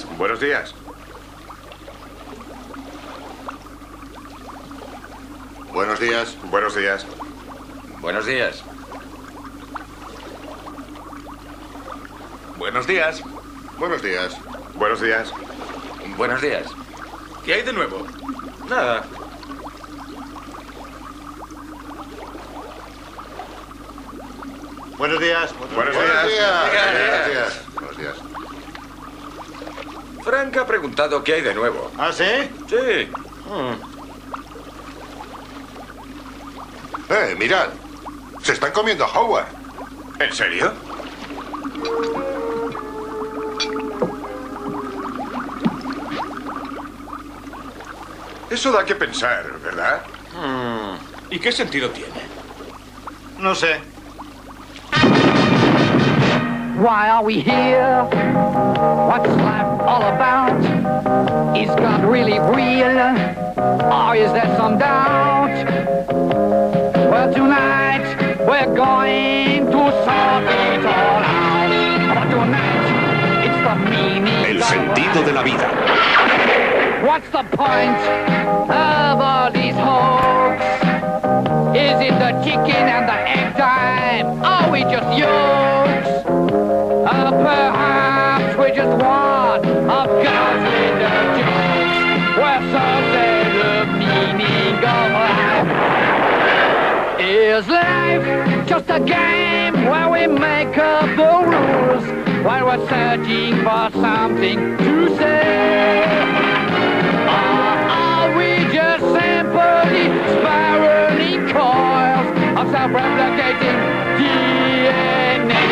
días. Buenos días. Buenos días. Buenos días. Buenos días. Buenos días. Buenos días. Buenos días. Buenos días. ¿Qué hay de nuevo? Nada. Buenos días. Buenos días. Buenos días. Buenos días. Frank ha preguntado qué hay de nuevo. ¿Ah, sí? Sí. Mirad. Se están comiendo a Howard. ¿En serio? Eso da que pensar, ¿verdad? ¿Y qué sentido tiene? No sé. Why are we here? What's life all about? Is God really real? Or is there some doubt? Well, tonight we're going to sort it all out. But tonight it's the meaning El of sentido life. de la vida. What's the point of all these hopes? Is it the chicken and the egg time? Are we just yokes? Perhaps we're just one of God's little jokes. Where some say the meaning of life. Is life just a game where we make up the rules while we're searching for something to say? Or are we just simply spiraling coils of self-replicating DNA?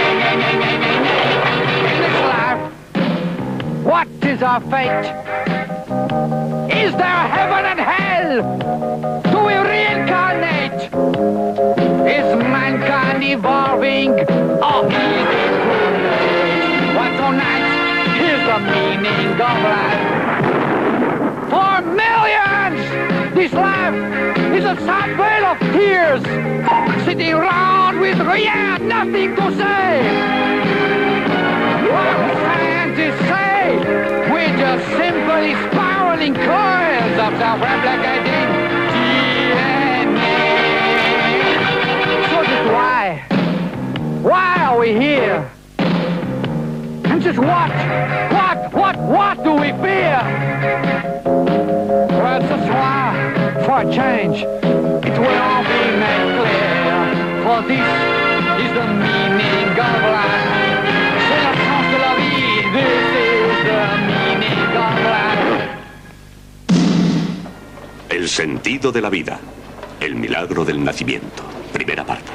In this life, what is our fate? Is there heaven and hell? Do we reincarnate? Is mankind evolving or is it too late? Well, tonight, here's the meaning of life. For millions, this life is a sad vale of tears, sitting around with nothing to say. What scientists say, we're just simply spiraling coils of self-replicating DNA. So just why are we here? And just what do we fear? Well, it's just why, for a change, it will all be made clear. For this is the meaning of life. C'est le sens de la vie. This is the meaning of life. El sentido de la vida. El milagro del nacimiento. Primera parte.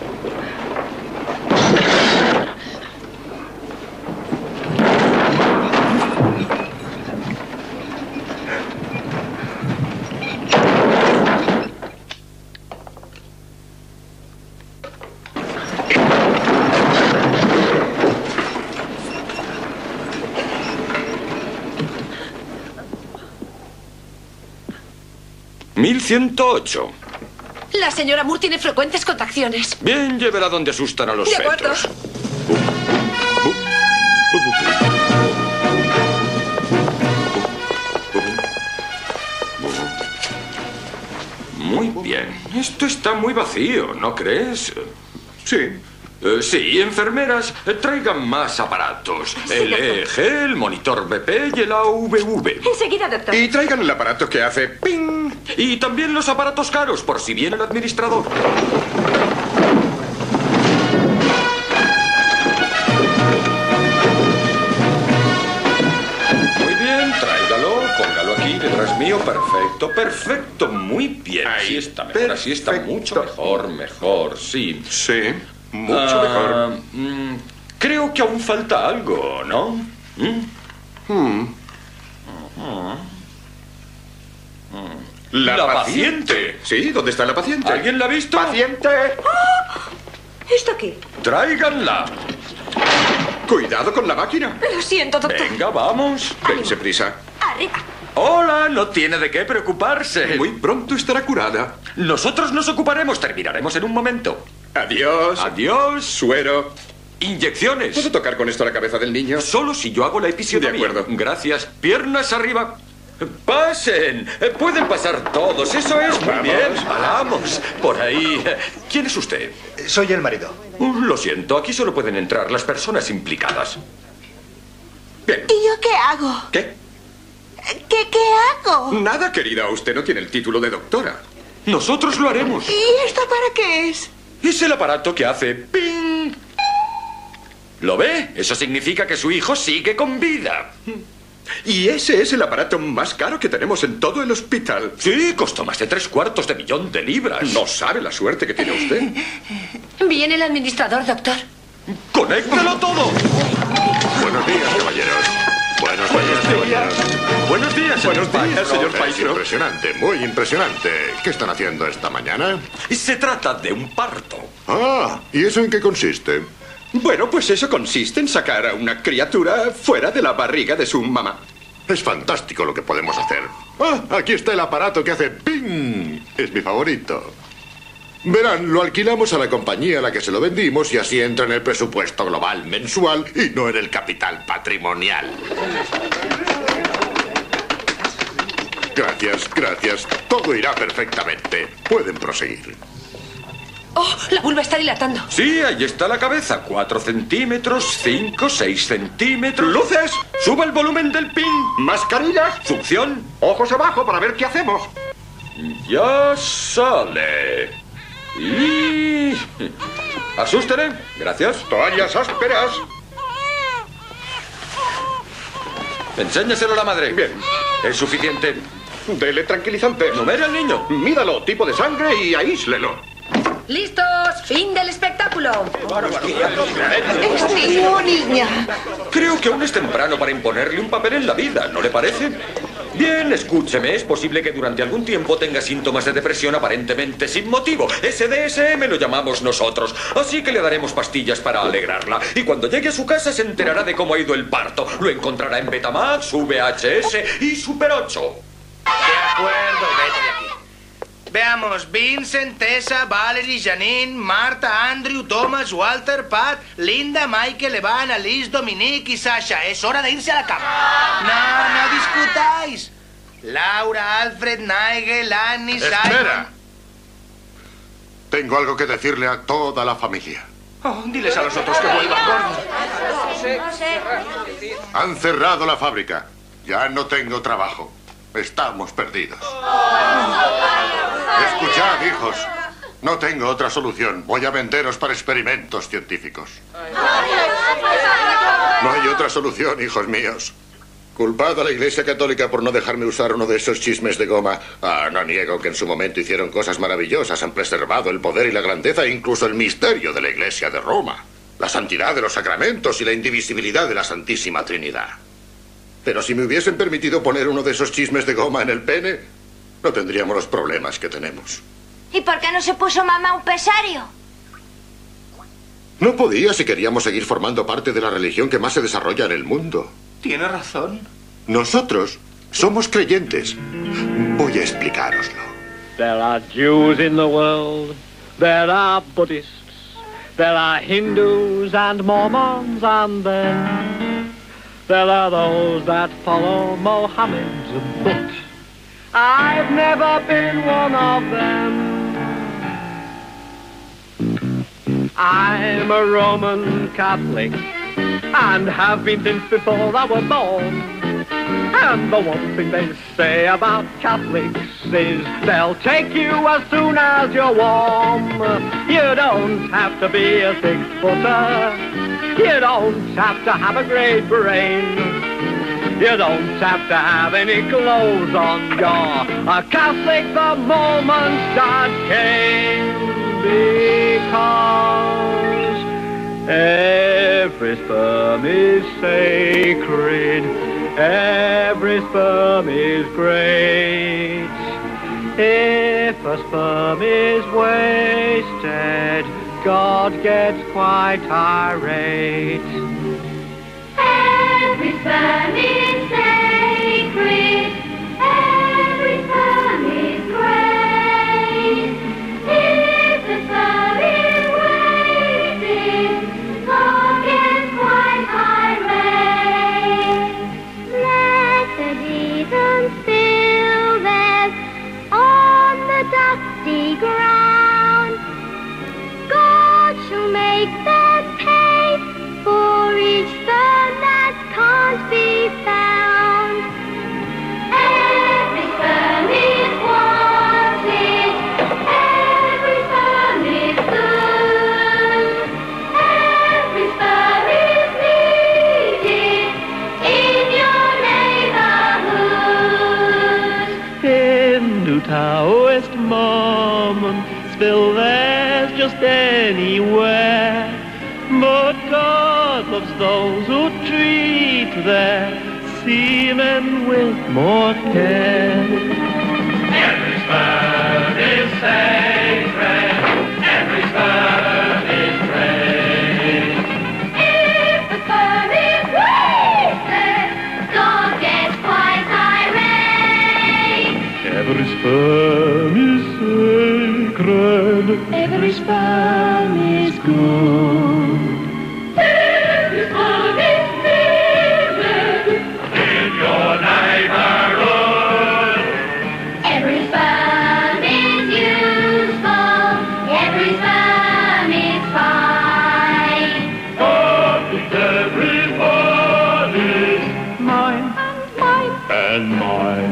$1108. La señora Moore tiene frecuentes contracciones. Bien, llévela donde asustan a los De acuerdo. fetos. Muy bien. Esto está muy vacío, ¿no crees? Sí. Sí, enfermeras, traigan más aparatos. El EEG, el monitor BP y el AVV. Enseguida, doctor. Y traigan el aparato que hace ping. Y también los aparatos caros, por si viene el administrador. Muy bien, tráigalo, póngalo aquí detrás mío. Perfecto, perfecto, muy bien. Ahí, Así está mejor, así está mucho perfecto. mejor, sí. Sí, mucho mejor. Creo que aún falta algo, ¿no? La paciente. Sí, ¿dónde está la paciente? ¿Alguien la ha visto? ¡Paciente! ¿Esto qué? ¡Tráiganla! Cuidado con la máquina. Lo siento, doctor. Venga, vamos. Dense prisa. Arriba. Hola, no tiene de qué preocuparse. Muy pronto estará curada. Nosotros nos ocuparemos, terminaremos en un momento. Adiós. Adiós. Suero. Inyecciones. ¿Puedo tocar con esto la cabeza del niño? Solo si yo hago la episiotomía. De acuerdo. Gracias. Piernas arriba. ¡Pasen! Pueden pasar todos. Eso es muy bien. Vamos. Por ahí. ¿Quién es usted? Soy el marido. Lo siento. Aquí solo pueden entrar las personas implicadas. Bien. ¿Y yo qué hago? ¿Qué? ¿Qué hago? Nada, querida. Usted no tiene el título de doctora. Nosotros lo haremos. ¿Y esto para qué es? Es el aparato que hace ping. ¿Lo ve? Eso significa que su hijo sigue con vida. Y ese es el aparato más caro que tenemos en todo el hospital. Sí, costó más de 3/4 millón de libras. No sabe la suerte que tiene usted. Viene el administrador, doctor. ¡Conéctalo todo! Buenos días, caballeros. Buenos días, caballeros. Buenos días, Buenos días, señor Es Paisro. impresionante, muy impresionante. ¿Qué están haciendo esta mañana? Se trata de un parto. Ah, ¿y eso en qué consiste? Bueno, pues eso consiste en sacar a una criatura fuera de la barriga de su mamá. Es fantástico lo que podemos hacer. Ah, aquí está el aparato que hace ¡ping! Es mi favorito. Verán, lo alquilamos a la compañía a la que se lo vendimos y así entra en el presupuesto global mensual y no en el capital patrimonial. Gracias, gracias. Todo irá perfectamente. Pueden proseguir. Oh, la vulva está dilatando. Sí, ahí está la cabeza. 4 centímetros, 5, 6 centímetros. ¡Luces! Suba el volumen del pin. ¡Mascarillas! Succión. ¡Ojos abajo para ver qué hacemos! Ya sale. Y... Asústele. Gracias. ¡Toallas ásperas! Enséñaselo a la madre. Bien. Es suficiente. Dele tranquilizante. Numere al niño. Mídalo, tipo de sangre y aíslelo. ¡Listos! ¡Fin del espectáculo! ¿Es niño o niña? Creo que aún es temprano para imponerle un papel en la vida, ¿no le parece? Bien, escúcheme, es posible que durante algún tiempo tenga síntomas de depresión aparentemente sin motivo. Ese DSM lo llamamos nosotros, así que le daremos pastillas para alegrarla. Y cuando llegue a su casa se enterará de cómo ha ido el parto. Lo encontrará en Betamax, VHS y Super 8. De acuerdo, vete de aquí. Veamos, Vincent, Tessa, Valerie, Janine, Marta, Andrew, Thomas, Walter, Pat, Linda, Michael, Evan, Alice, Dominique y Sasha. Es hora de irse a la cama. No discutáis. Laura, Alfred, Nigel, Annie, Simon... ¡Espera! Tengo algo que decirle a toda la familia. Oh, diles a los otros que vuelvan, gordo. Han cerrado la fábrica. Ya no tengo trabajo. Estamos perdidos. Escuchad, hijos. No tengo otra solución. Voy a venderos para experimentos científicos. No hay otra solución, hijos míos. Culpad a la Iglesia Católica por no dejarme usar uno de esos chismes de goma. Ah, no niego que en su momento hicieron cosas maravillosas. Han preservado el poder y la grandeza e incluso el misterio de la Iglesia de Roma. La santidad de los sacramentos y la indivisibilidad de la Santísima Trinidad. Pero si me hubiesen permitido poner uno de esos chismes de goma en el pene, no tendríamos los problemas que tenemos. ¿Y por qué no se puso mamá un pesario? No podía si queríamos seguir formando parte de la religión que más se desarrolla en el mundo. Tiene razón. Nosotros somos creyentes. Voy a explicároslo. There are Jews in the world. There are Buddhists. There are Hindus and Mormons and there are those that follow Mohammed, but I've never been one of them. I'm a Roman Catholic and have been since before I was born. And the one thing they say about Catholics is they'll take you as soon as you're warm. You don't have to be a 6-footer. You don't have to have a great brain. You don't have to have any clothes on. You're a Catholic the moment God came. Because every sperm is sacred. Every sperm is great. If a sperm is wasted, God gets quite irate. Every sperm is sacred. Every sperm is great. If the sperm is wasted, God Taoist moments fill theirs just anywhere. But God loves those who treat their seamen with more care. Every sperm is sacred. Every sperm is great. If the sperm is wasted, God gets quite irate. Every sperm is sacred. Every sperm is good. Every sperm is needed In your neighborhood. Every sperm is useful. Every sperm is fine. God is everybody. Mine and mine.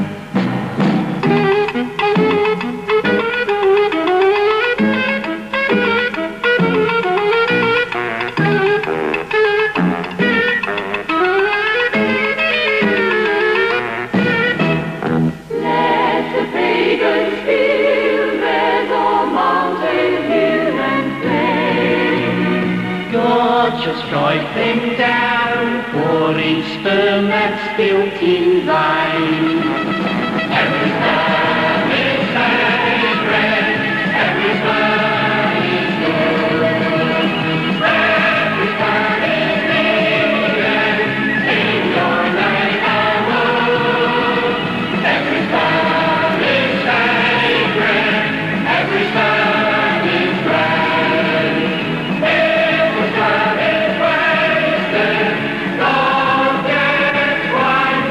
Let the pagans feel there's a mountain hill and plain. God shall strike them down for each sperm that's built in vain. Every sperm is sacred. Every sperm is good. Every sperm is needed in your neighborhood. Every sperm is sacred. Every sperm is great. Every sperm is wasted. God gets quite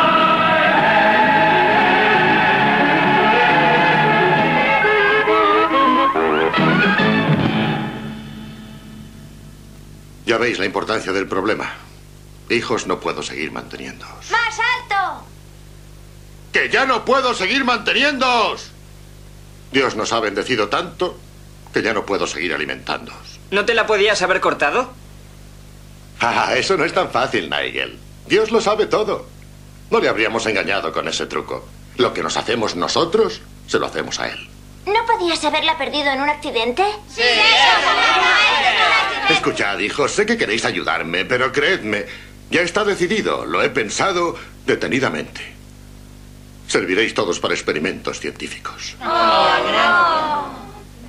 Ya veis la importancia del problema. Hijos, no puedo seguir manteniéndoos. ¡Más alto! ¡Que ya no puedo seguir manteniéndoos! Dios nos ha bendecido tanto que ya no puedo seguir alimentándoos. ¿No te la podías haber cortado? Ah, eso no es tan fácil, Nigel. Dios lo sabe todo. No le habríamos engañado con ese truco. Lo que nos hacemos nosotros, se lo hacemos a él. ¿No podías haberla perdido en un accidente? ¡Sí! Escuchad, hijos, sé que queréis ayudarme, pero creedme, ya está decidido. Lo he pensado detenidamente. Serviréis todos para experimentos científicos. ¡Oh, no!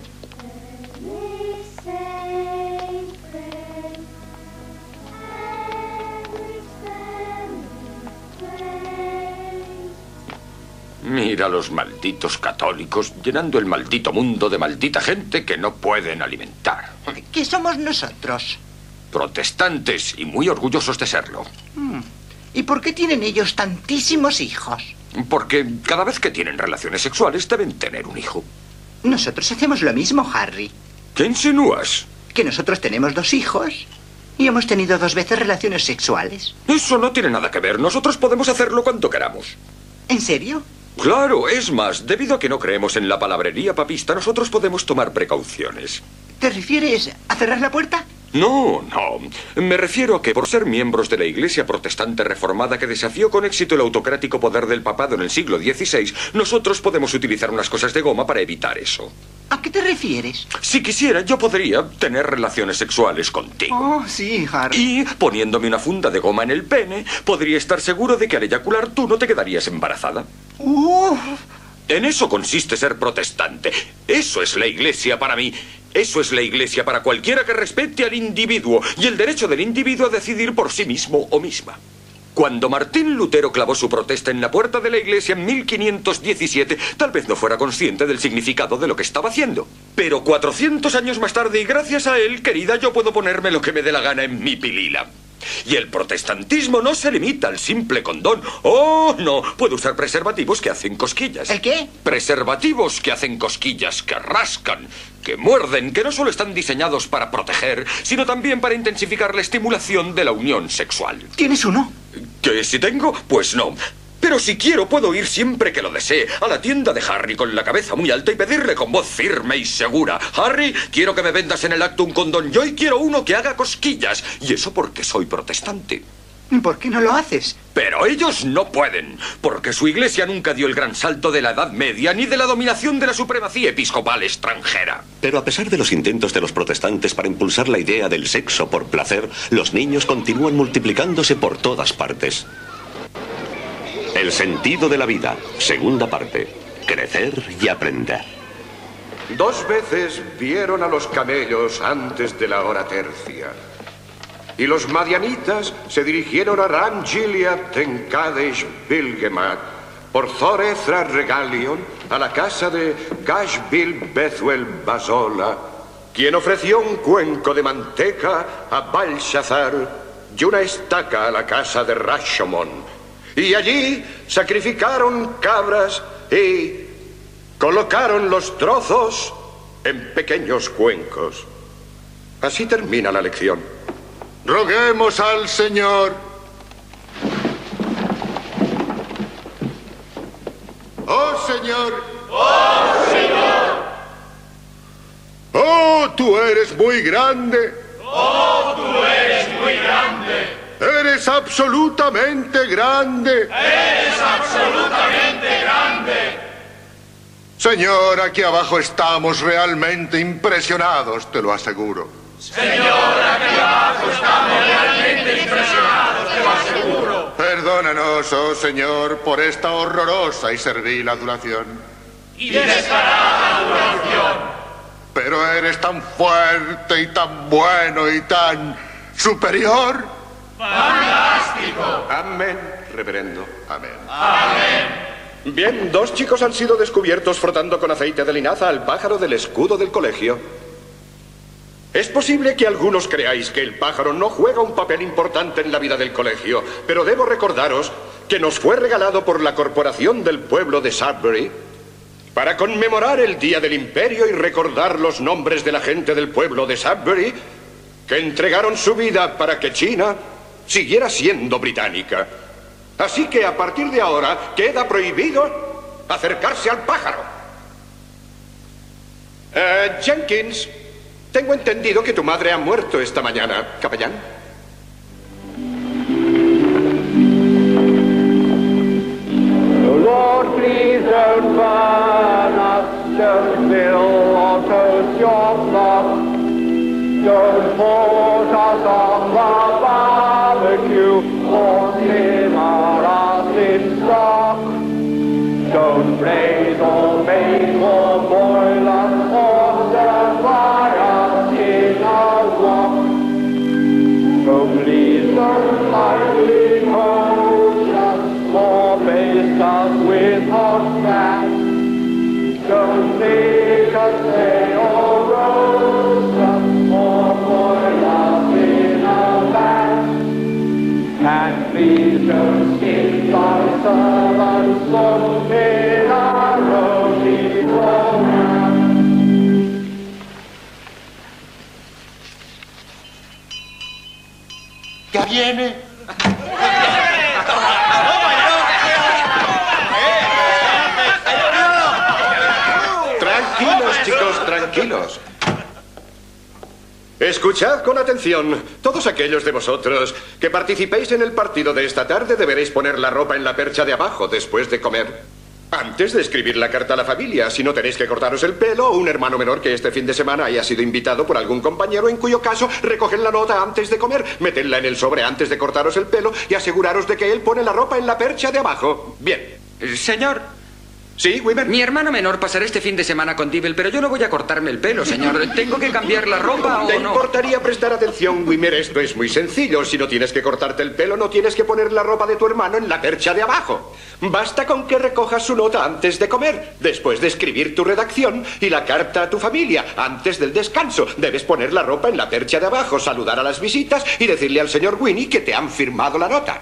Mira a los malditos católicos llenando el maldito mundo de maldita gente que no pueden alimentar. ¿Qué somos nosotros? Protestantes y muy orgullosos de serlo. ¿Y por qué tienen ellos tantísimos hijos? Porque cada vez que tienen relaciones sexuales deben tener un hijo. Nosotros hacemos lo mismo, Harry. ¿Qué insinúas? Que nosotros tenemos 2 hijos y hemos tenido 2 veces relaciones sexuales. Eso no tiene nada que ver. Nosotros podemos hacerlo cuando queramos. ¿En serio? Claro, es más, debido a que no creemos en la palabrería papista, nosotros podemos tomar precauciones. ¿Te refieres a cerrar la puerta? No. Me refiero a que por ser miembros de la Iglesia protestante reformada que desafió con éxito el autocrático poder del papado en el siglo XVI, nosotros podemos utilizar unas cosas de goma para evitar eso. ¿A qué te refieres? Si quisiera, yo podría tener relaciones sexuales contigo. Oh, sí, Harry. Y, poniéndome una funda de goma en el pene, podría estar seguro de que al eyacular tú no te quedarías embarazada. En eso consiste ser protestante. Eso es la Iglesia para mí. Eso es la Iglesia para cualquiera que respete al individuo y el derecho del individuo a decidir por sí mismo o misma. Cuando Martín Lutero clavó su protesta en la puerta de la iglesia en 1517, tal vez no fuera consciente del significado de lo que estaba haciendo. Pero 400 años más tarde, y gracias a él, querida, yo puedo ponerme lo que me dé la gana en mi pilila. Y el protestantismo no se limita al simple condón. ¡Oh, no! Puede usar preservativos que hacen cosquillas. ¿El qué? Preservativos que hacen cosquillas, que rascan, que muerden, que no solo están diseñados para proteger, sino también para intensificar la estimulación de la unión sexual. ¿Tienes uno? ¿Que si tengo? Pues no. Pero si quiero, puedo ir siempre que lo desee a la tienda de Harry con la cabeza muy alta y pedirle con voz firme y segura: Harry, quiero que me vendas en el acto un condón. Yo y quiero uno que haga cosquillas. Y eso porque soy protestante. ¿Por qué no lo haces? Pero ellos no pueden, porque su iglesia nunca dio el gran salto de la Edad Media ni de la dominación de la supremacía episcopal extranjera. Pero a pesar de los intentos de los protestantes para impulsar la idea del sexo por placer, los niños continúan multiplicándose por todas partes. El sentido de la vida, segunda parte. Crecer y aprender. 2 veces vieron a los camellos antes de la hora tercia. Y los madianitas se dirigieron a Ram Gilead en Kadesh Bilgemat, por Zorezra Regalion, a la casa de Gashbil Bethuel Basola, quien ofreció un cuenco de manteca a Belshazzar y una estaca a la casa de Rashomon. Y allí sacrificaron cabras y colocaron los trozos en pequeños cuencos. Así termina la lección. Roguemos al Señor. ¡Oh, Señor! ¡Oh, Señor! ¡Oh, tú eres muy grande! ¡Oh, tú eres muy grande! ¡Eres absolutamente grande! ¡Eres absolutamente grande! Señor, aquí abajo estamos realmente impresionados, te lo aseguro. Señor, aquí abajo estamos realmente impresionados, te lo aseguro. Perdónanos, oh Señor, por esta horrorosa y servil adulación. Y descarada adoración. Pero eres tan fuerte y tan bueno y tan superior. ¡Fantástico! Amén, reverendo. Amén. Amén. Bien, 2 chicos han sido descubiertos frotando con aceite de linaza al pájaro del escudo del colegio. Es posible que algunos creáis que el pájaro no juega un papel importante en la vida del colegio, pero debo recordaros que nos fue regalado por la Corporación del Pueblo de Sudbury para conmemorar el Día del Imperio y recordar los nombres de la gente del pueblo de Sudbury que entregaron su vida para que China siguiera siendo británica. Así que a partir de ahora queda prohibido acercarse al pájaro. Jenkins, tengo entendido que tu madre ha muerto esta mañana, capellán. Lord, please don't burn us, don't spill or toast your blood. Don't put us on the barbecue or simmer us in stock. Don't blaze or bake or boil us or stir fry us in a wok. So please don't lightly coach us or baste us with hot fat. Don't make us say or roast us or boil us in a vat. And please don't skip our servants or in our roti program. ¿Ya viene? Tranquilos, chicos, tranquilos. Escuchad con atención. Todos aquellos de vosotros que participéis en el partido de esta tarde deberéis poner la ropa en la percha de abajo después de comer. Antes de escribir la carta a la familia, si no tenéis que cortaros el pelo, o un hermano menor que este fin de semana haya sido invitado por algún compañero, en cuyo caso recoged la nota antes de comer, metedla en el sobre antes de cortaros el pelo y aseguraros de que él pone la ropa en la percha de abajo. Bien. Señor. ¿Sí, Wimmer? Mi hermano menor pasará este fin de semana con Dibble, pero yo no voy a cortarme el pelo, señor. ¿Tengo que cambiar la ropa o no? ¿Te importaría prestar atención, Wimmer? Esto es muy sencillo. Si no tienes que cortarte el pelo, no tienes que poner la ropa de tu hermano en la percha de abajo. Basta con que recojas su nota antes de comer, después de escribir tu redacción y la carta a tu familia. Antes del descanso, debes poner la ropa en la percha de abajo, saludar a las visitas y decirle al señor Winnie que te han firmado la nota.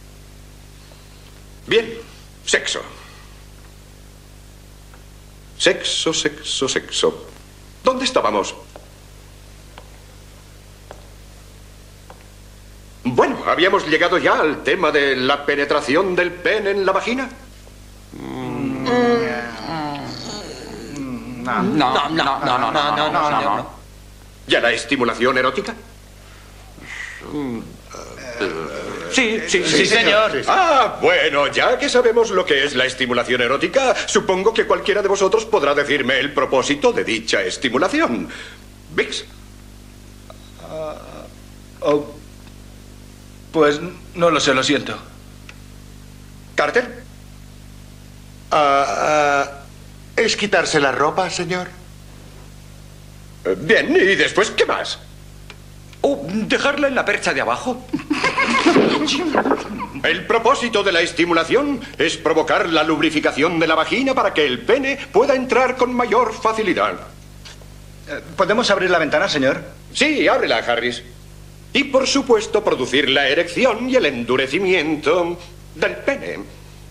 Bien, sexo. Sexo, sexo, sexo. ¿Dónde estábamos? Bueno, ¿habíamos llegado ya al tema de la penetración del pene en la vagina? No. ¿Ya la estimulación erótica? Sí, señor. Ah, bueno, ya que sabemos lo que es la estimulación erótica, supongo que cualquiera de vosotros podrá decirme el propósito de dicha estimulación. Vix. Pues no lo sé, lo siento. Carter. ¿Es quitarse la ropa, señor? Bien, ¿y después qué más? ¿Dejarla en la percha de abajo? El propósito de la estimulación es provocar la lubrificación de la vagina para que el pene pueda entrar con mayor facilidad. ¿Podemos abrir la ventana, señor? Sí, ábrela, Harris. Y por supuesto producir la erección y el endurecimiento del pene.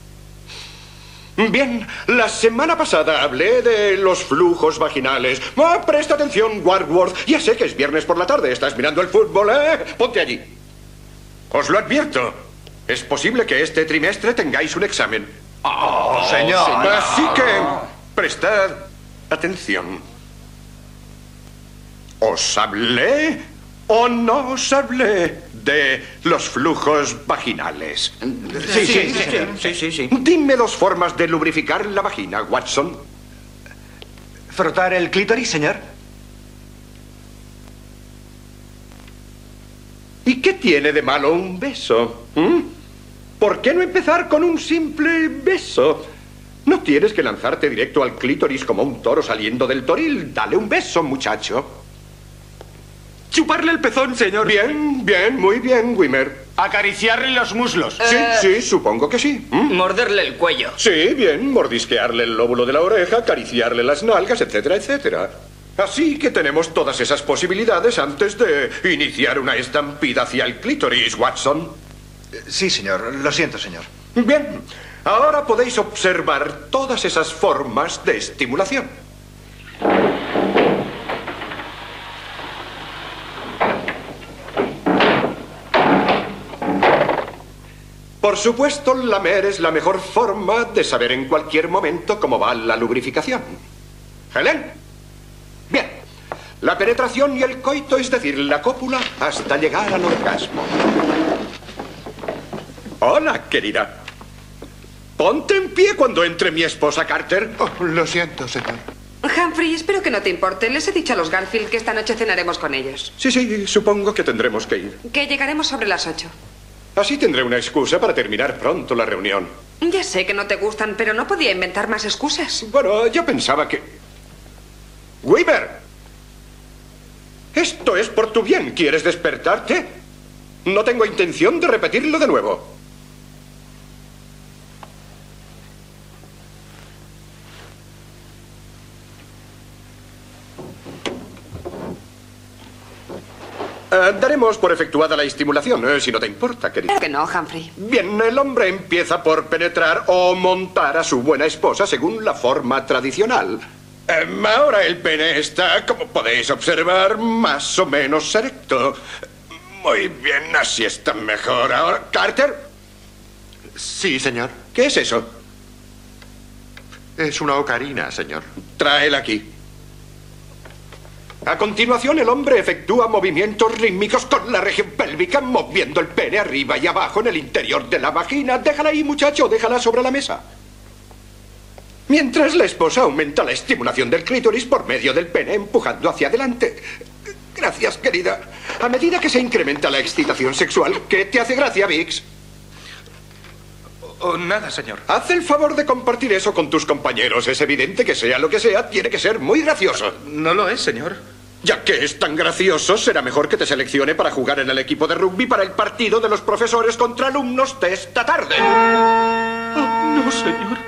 Bien, la semana pasada hablé de los flujos vaginales. Presta atención, Warworth. Ya sé que es viernes por la tarde. Estás mirando el fútbol, ¿eh? Ponte allí. Os lo advierto. Es posible que este trimestre tengáis un examen. Señor. Así que prestad atención. ¿Os hablé o no os hablé de los flujos vaginales? Sí. Dime 2 formas de lubrificar la vagina, Watson. ¿Frotar el clítoris, señor? ¿Y qué tiene de malo un beso? ¿Por qué no empezar con un simple beso? No tienes que lanzarte directo al clítoris como un toro saliendo del toril. Dale un beso, muchacho. Chuparle el pezón, señor. Bien, muy bien, Wimmer. Acariciarle los muslos. Sí, supongo que sí. Morderle el cuello. Sí, bien, mordisquearle el lóbulo de la oreja, acariciarle las nalgas, etcétera, etcétera. Así que tenemos todas esas posibilidades antes de iniciar una estampida hacia el clítoris, Watson. Sí, señor. Lo siento, señor. Bien, ahora podéis observar todas esas formas de estimulación. Por supuesto, lamer es la mejor forma de saber en cualquier momento cómo va la lubrificación. ¿Helen? Bien. La penetración y el coito, es decir, la cópula, hasta llegar al orgasmo. Hola, querida. Ponte en pie cuando entre mi esposa Carter. Lo siento, señor. Humphrey, espero que no te importe. Les he dicho a los Garfield que esta noche cenaremos con ellos. Sí, supongo que tendremos que ir. Que llegaremos sobre las 8. Así tendré una excusa para terminar pronto la reunión. Ya sé que no te gustan, pero no podía inventar más excusas. Bueno, yo pensaba que... ¡Weaver! Esto es por tu bien. ¿Quieres despertarte? No tengo intención de repetirlo de nuevo. Daremos por efectuada la estimulación, si no te importa, querida. Claro que no, Humphrey. Bien, el hombre empieza por penetrar o montar a su buena esposa según la forma tradicional. Ahora el pene está, como podéis observar, más o menos erecto. Muy bien, así está mejor. Ahora, ¿Carter? Sí, señor. ¿Qué es eso? Es una ocarina, señor. Tráela aquí. A continuación, el hombre efectúa movimientos rítmicos con la región pélvica, moviendo el pene arriba y abajo en el interior de la vagina. Déjala ahí, muchacho, déjala sobre la mesa. Mientras la esposa aumenta la estimulación del clítoris por medio del pene, empujando hacia adelante. Gracias, querida. A medida que se incrementa la excitación sexual, ¿qué te hace gracia, Vix? Nada, señor. Haz el favor de compartir eso con tus compañeros. Es evidente que sea lo que sea, tiene que ser muy gracioso. No lo es, señor. Ya que es tan gracioso, será mejor que te seleccione para jugar en el equipo de rugby para el partido de los profesores contra alumnos de esta tarde. Oh, no, señor.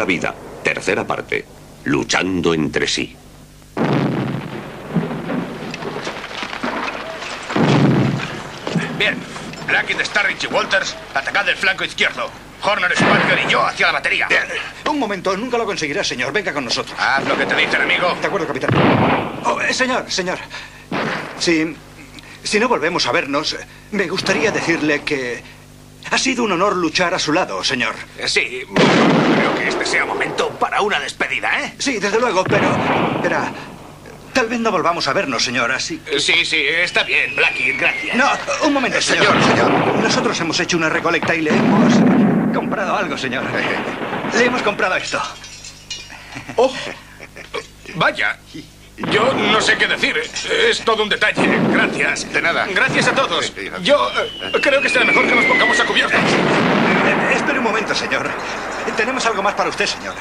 la vida. Tercera parte. Luchando entre sí. Bien. Blackett, Starrich y Walters, atacad el flanco izquierdo. Horner, Sparker y yo hacia la batería. Bien. Un momento, nunca lo conseguirás, señor. Venga con nosotros. Haz lo que te dicen, amigo. De acuerdo, capitán. Oh, señor. Si no volvemos a vernos, me gustaría decirle que ha sido un honor luchar a su lado, señor. Sí, creo que este sea momento para una despedida, ¿eh? Sí, desde luego, pero... Verá, tal vez no volvamos a vernos, señor, así... Sí, está bien, Blackie, gracias. No, un momento, señor. Nosotros hemos hecho una recolecta y le hemos comprado algo, señor. Le hemos comprado esto. Oh, vaya. Yo no sé qué decir. Es todo un detalle. Gracias. De nada. Gracias a todos. Yo creo que será mejor que nos pongamos a cubierto. Espere un momento, señor. Tenemos algo más para usted, señor.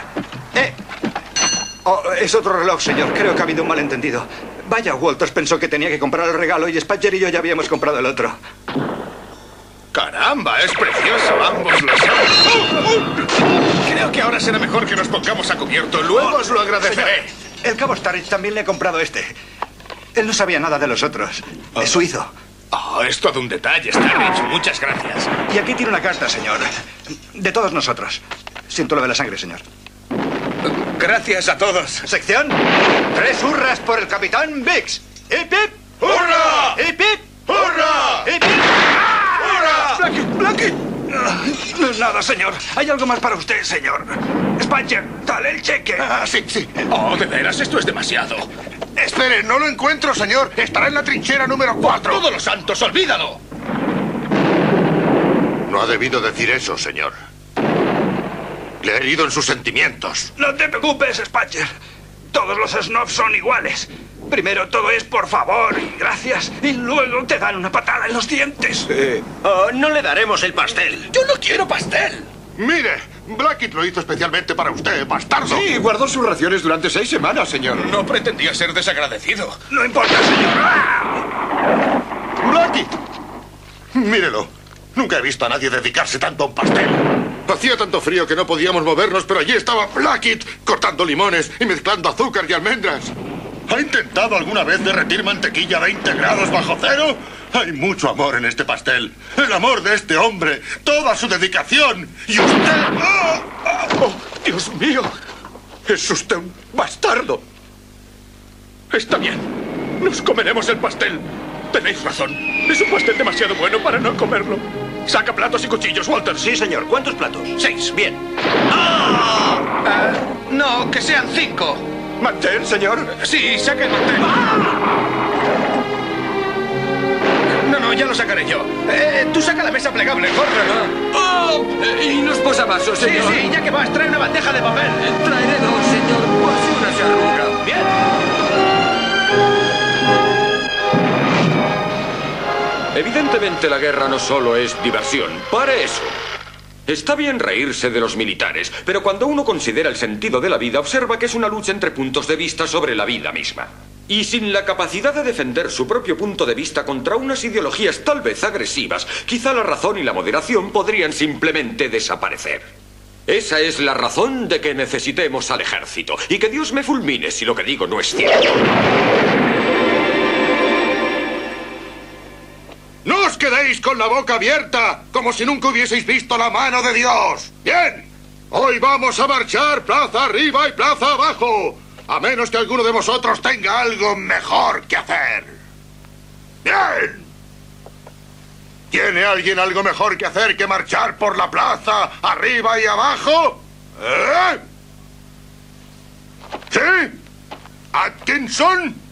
Oh, es otro reloj, señor. Creo que ha habido un malentendido. Vaya, Walters pensó que tenía que comprar el regalo y Spatcher y yo ya habíamos comprado el otro. ¡Caramba! Es precioso. Ambos lo son. Creo que ahora será mejor que nos pongamos a cubierto. Luego os lo agradeceré. Señor, el cabo Starrich también le ha comprado este. Él no sabía nada de los otros. Es suizo. Oh, es todo un detalle, Starrich. Muchas gracias. Y aquí tiene una carta, señor. De todos nosotros. Siento lo de la sangre, señor. Gracias a todos. Sección. 3 hurras por el capitán Biggs. ¡Hip, hip! ¡Hurra! ¡Hip, hip! ¡Hurra! ¡Hip, hip! ¡Hurra! ¡Blackie! No es nada, señor. Hay algo más para usted, señor. Spatcher, dale el cheque. Sí. Oh, de veras, esto es demasiado. Espere, no lo encuentro, señor. Estará en la trinchera número 4. ¡Todos los santos, olvídalo! No ha debido decir eso, señor. Le he herido en sus sentimientos. No te preocupes, Spatcher. Todos los snobs son iguales. Primero todo es por favor y gracias, y luego te dan una patada en los dientes. No le daremos el pastel. ¡Yo no quiero pastel! Mire, Blackett lo hizo especialmente para usted, bastardo. Sí, guardó sus raciones durante 6 semanas, señor. No pretendía ser desagradecido. No importa, señor. ¡Blackett! Mírelo. Nunca he visto a nadie dedicarse tanto a un pastel. Hacía tanto frío que no podíamos movernos, pero allí estaba Blackett cortando limones y mezclando azúcar y almendras. ¿Ha intentado alguna vez derretir mantequilla a 20 grados bajo cero? Hay mucho amor en este pastel. El amor de este hombre, toda su dedicación. Y usted... ¡Oh, Dios mío! Es usted un bastardo. Está bien. Nos comeremos el pastel. Tenéis razón. Es un pastel demasiado bueno para no comerlo. Saca platos y cuchillos, Walter. Sí, señor. ¿Cuántos platos? 6. Bien. No, que sean 5. ¿Mantel, señor? Sí, saca el mantel. No, ya lo sacaré yo. Tú saca la mesa plegable, Horner. ¡Oh! Y los posavasos, señor. Sí, ya que vas, trae una bandeja de papel. Traeré 2, señor, por si una se arruga. Bien. Evidentemente la guerra no solo es diversión. Para eso. Está bien reírse de los militares, pero cuando uno considera el sentido de la vida, observa que es una lucha entre puntos de vista sobre la vida misma. Y sin la capacidad de defender su propio punto de vista contra unas ideologías tal vez agresivas, quizá la razón y la moderación podrían simplemente desaparecer. Esa es la razón de que necesitemos al ejército, y que Dios me fulmine si lo que digo no es cierto. ¡No os quedéis con la boca abierta, como si nunca hubieseis visto la mano de Dios! ¡Bien! Hoy vamos a marchar plaza arriba y plaza abajo, a menos que alguno de vosotros tenga algo mejor que hacer. ¡Bien! ¿Tiene alguien algo mejor que hacer que marchar por la plaza arriba y abajo? ¿Sí? ¿Atkinson?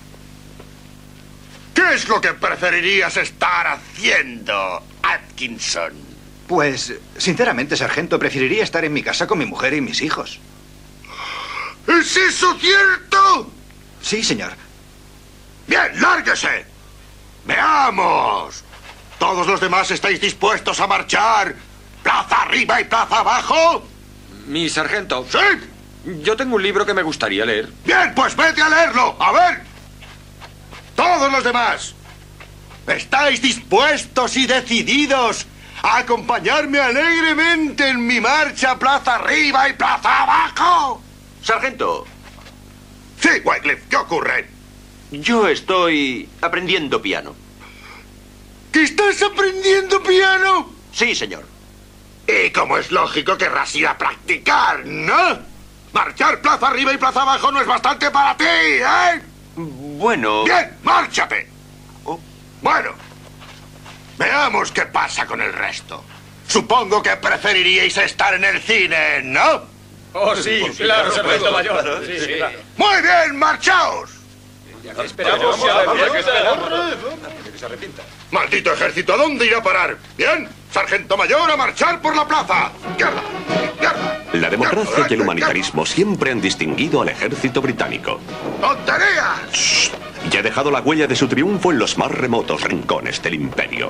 ¿Qué es lo que preferirías estar haciendo, Atkinson? Pues, sinceramente, sargento, preferiría estar en mi casa con mi mujer y mis hijos. ¿Es eso cierto? Sí, señor. Bien, lárguese. Veamos. ¿Todos los demás estáis dispuestos a marchar plaza arriba y plaza abajo? Mi sargento. ¿Sí? Yo tengo un libro que me gustaría leer. Bien, pues vete a leerlo. A ver. Todos los demás, ¿estáis dispuestos y decididos a acompañarme alegremente en mi marcha plaza arriba y plaza abajo. Sargento. Sí, Wycliffe, ¿qué ocurre? Yo estoy aprendiendo piano. ¿Que estás aprendiendo piano? Sí, señor. Y como es lógico, querrás ir a practicar, ¿no? Marchar plaza arriba y plaza abajo no es bastante para ti, ¿eh? Bueno... Bien, márchate. Bueno, veamos qué pasa con el resto. Supongo que preferiríais estar en el cine, ¿no? Oh, sí, claro, sargento mayor. Sí, sí. Muy bien, marchaos. Esperamos que se arrepienta. Maldito ejército, ¿a dónde irá a parar? Bien, sargento mayor, a marchar por la plaza. Izquierda, izquierda. La democracia y el humanitarismo siempre han distinguido al ejército británico. ¡Tonterías! Y ha dejado la huella de su triunfo en los más remotos rincones del imperio.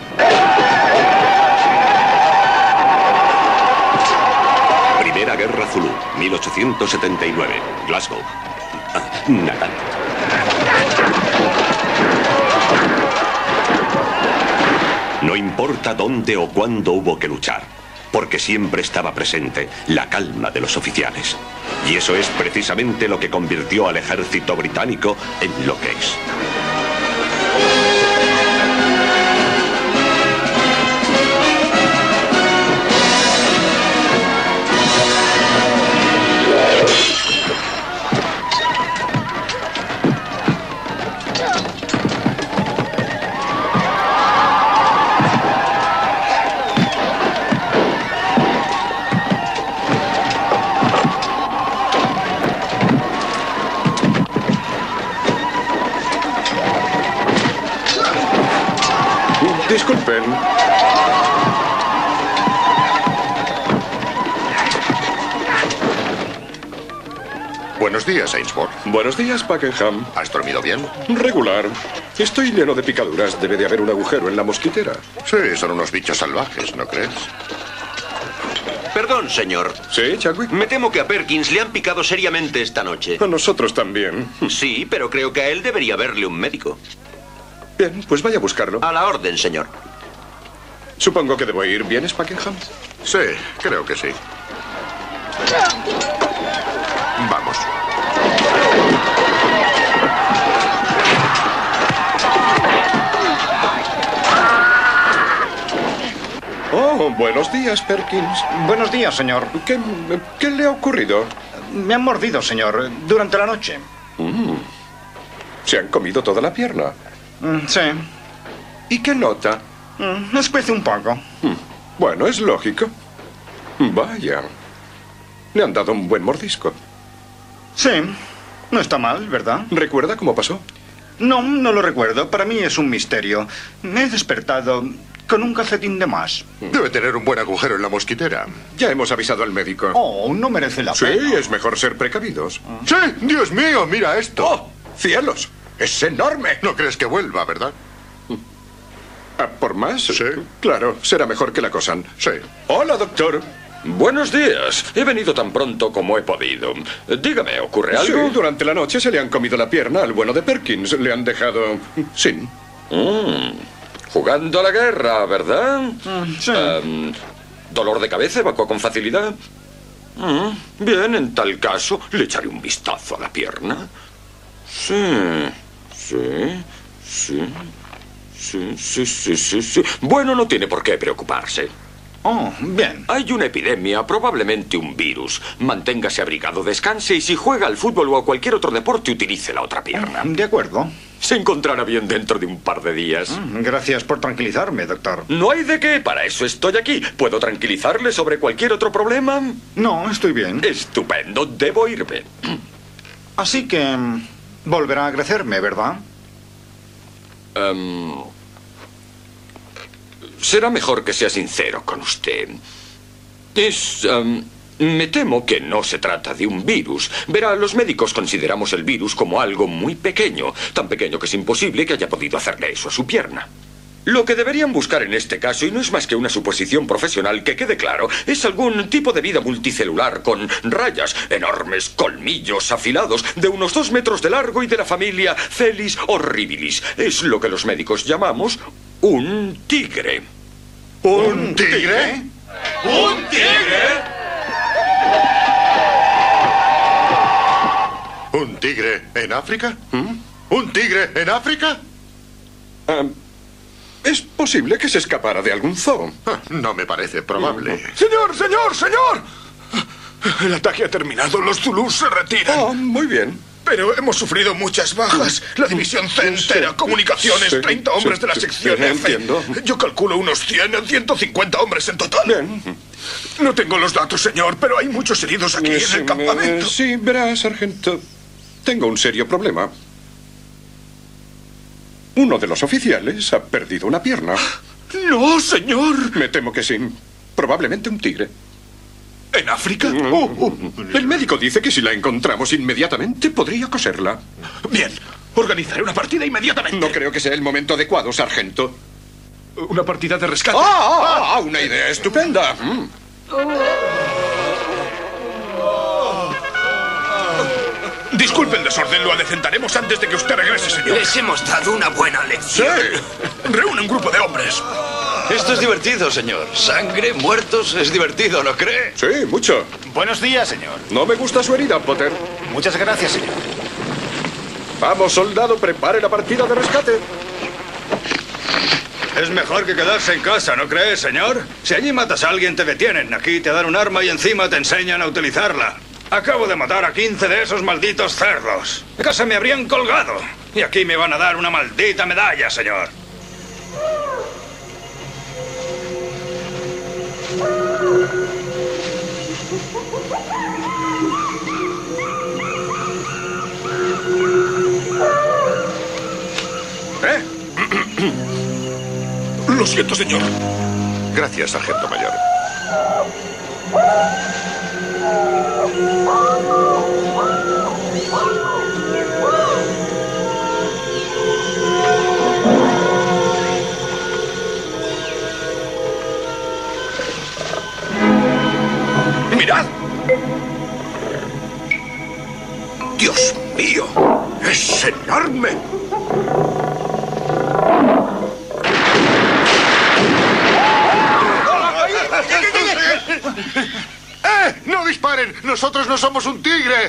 Primera Guerra Zulú, 1879, Glasgow. Natal. No importa dónde o cuándo hubo que luchar, porque siempre estaba presente la calma de los oficiales. Y eso es precisamente lo que convirtió al ejército británico en lo que es. Disculpen. Buenos días, Ainsworth. Buenos días, Pakenham. ¿Has dormido bien? Regular. Estoy lleno de picaduras. Debe de haber un agujero en la mosquitera. Sí, son unos bichos salvajes, ¿no crees? Perdón, señor. ¿Sí, Chadwick? Me temo que a Perkins le han picado seriamente esta noche. A nosotros también. Sí, pero creo que a él debería verle un médico. Bien, pues vaya a buscarlo. A la orden, señor. Supongo que debo ir. ¿Vienes, Pakenham? Sí, creo que sí. Vamos. Oh, buenos días, Perkins. Buenos días, señor. ¿Qué le ha ocurrido? Me han mordido, señor, durante la noche. ¿Se han comido toda la pierna? Sí. ¿Y qué nota? Escuece un poco. Bueno, es lógico. Vaya. Le han dado un buen mordisco. Sí. No está mal, ¿verdad? ¿Recuerda cómo pasó? No, no lo recuerdo. Para mí es un misterio. Me he despertado con un calcetín de más. Debe tener un buen agujero en la mosquitera. Ya hemos avisado al médico. Oh, no merece la pena. Sí, es mejor ser precavidos. Sí, Dios mío, mira esto. ¡Oh, cielos! ¡Es enorme! No crees que vuelva, ¿verdad? ¿A por más? Sí. Claro, será mejor que la cosan. Sí. Hola, doctor. Buenos días. He venido tan pronto como he podido. Dígame, ¿ocurre algo? Sí, durante la noche se le han comido la pierna al bueno de Perkins. Le han dejado sin. Jugando a la guerra, ¿verdad? Sí. ¿Dolor de cabeza? ¿Evacuó con facilidad? Bien, en tal caso, le echaré un vistazo a la pierna. Sí. Bueno, no tiene por qué preocuparse. Oh, bien. Hay una epidemia, probablemente un virus. Manténgase abrigado, descanse y si juega al fútbol o a cualquier otro deporte, utilice la otra pierna. De acuerdo. Se encontrará bien dentro de un par de días. Gracias por tranquilizarme, doctor. No hay de qué, para eso estoy aquí. ¿Puedo tranquilizarle sobre cualquier otro problema? No, estoy bien. Estupendo, debo irme. Así que volverá a agradecerme, ¿verdad? Será mejor que sea sincero con usted. Me temo que no se trata de un virus. Verá, los médicos consideramos el virus como algo muy pequeño, tan pequeño que es imposible que haya podido hacerle eso a su pierna. Lo que deberían buscar en este caso, y no es más que una suposición profesional, que quede claro, es algún tipo de vida multicelular con rayas, enormes colmillos afilados de unos 2 metros de largo y de la familia Felis horribilis. Es lo que los médicos llamamos un tigre. ¿Un tigre? ¿Un tigre? ¿Un tigre en África? ¿Un tigre en África? Es posible que se escapara de algún zoo. No me parece probable. ¡Señor, señor, señor! El ataque ha terminado. Los Zulús se retiran. Muy bien. Pero hemos sufrido muchas bajas. La división C entera, comunicaciones, Sí, 30 hombres de la sección F. Entiendo. Yo calculo unos 100 a 150 hombres en total. Bien. No tengo los datos, señor, pero hay muchos heridos aquí en el campamento. Sí, verá, sargento. Tengo un serio problema. Uno de los oficiales ha perdido una pierna. No, señor. Me temo que sí. Probablemente un tigre. ¿En África? El médico dice que si la encontramos inmediatamente podría coserla. Bien, organizaré una partida inmediatamente. No creo que sea el momento adecuado, sargento. ¿Una partida de rescate? Una idea estupenda. Disculpe el desorden, lo adecentaremos antes de que usted regrese, señor. Les hemos dado una buena lección. Sí. Reúne un grupo de hombres. Esto es divertido, señor. Sangre, muertos, es divertido, ¿no cree? Sí, mucho. Buenos días, señor. No me gusta su herida, Potter. Muchas gracias, señor. Vamos, soldado, prepare la partida de rescate. Es mejor que quedarse en casa, ¿no crees, señor? Si allí matas a alguien, te detienen. Aquí te dan un arma y encima te enseñan a utilizarla. Acabo de matar a 15 de esos malditos cerdos. En casa me habrían colgado. Y aquí me van a dar una maldita medalla, señor. Lo siento, señor. Gracias, sargento mayor. ¡Mirad! ¡Dios mío! ¡Es enorme! ¡No disparen! ¡Nosotros no somos un tigre!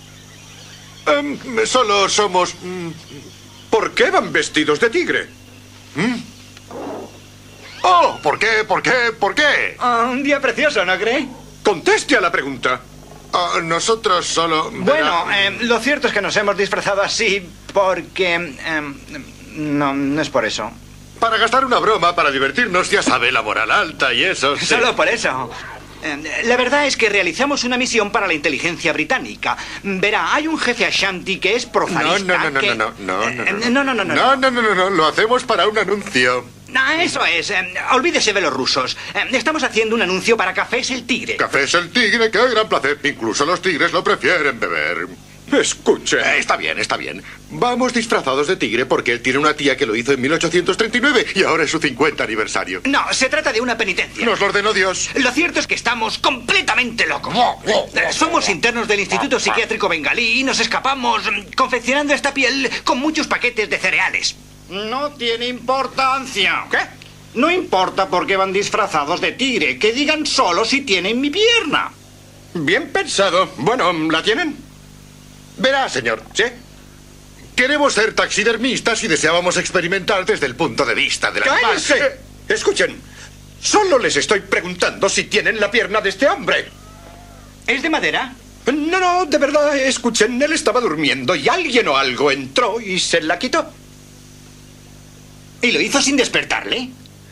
Solo somos... ¿Por qué van vestidos de tigre? ¡Oh! ¿Por qué? ¿Por qué? ¿Por qué? Un día precioso, ¿no cree? Conteste a la pregunta. Nosotros solo... Bueno, lo cierto es que nos hemos disfrazado así porque... no es por eso. Para gastar una broma, para divertirnos, ya sabe, la moral alta y eso. Sí. Solo por eso. La verdad es que realizamos una misión para la inteligencia británica. Verá, hay un jefe Ashanti que es profalista. No, lo hacemos para un anuncio. Eso es. Olvídese de los rusos. Estamos haciendo un anuncio para Cafés el Tigre. Cafés el Tigre, qué gran placer. Incluso los tigres lo prefieren beber. Escuche. Está bien, está bien. Vamos disfrazados de tigre porque él tiene una tía que lo hizo en 1839 y ahora es su 50 aniversario. No, se trata de una penitencia. Nos lo ordenó Dios. Lo cierto es que estamos completamente locos. Somos internos del Instituto Psiquiátrico Bengalí y nos escapamos confeccionando esta piel con muchos paquetes de cereales. No tiene importancia. ¿Qué? No importa por qué van disfrazados de tigre. Que digan solo si tienen mi pierna. Bien pensado. Bueno, ¿la tienen? Verá, señor. ¿Sí? Queremos ser taxidermistas y deseábamos experimentar desde el punto de vista del animal. ¡Cállense! Escuchen. Solo les estoy preguntando si tienen la pierna de este hombre. ¿Es de madera? No, de verdad, escuchen. Él estaba durmiendo y alguien o algo entró y se la quitó. ¿Y lo hizo sin despertarle?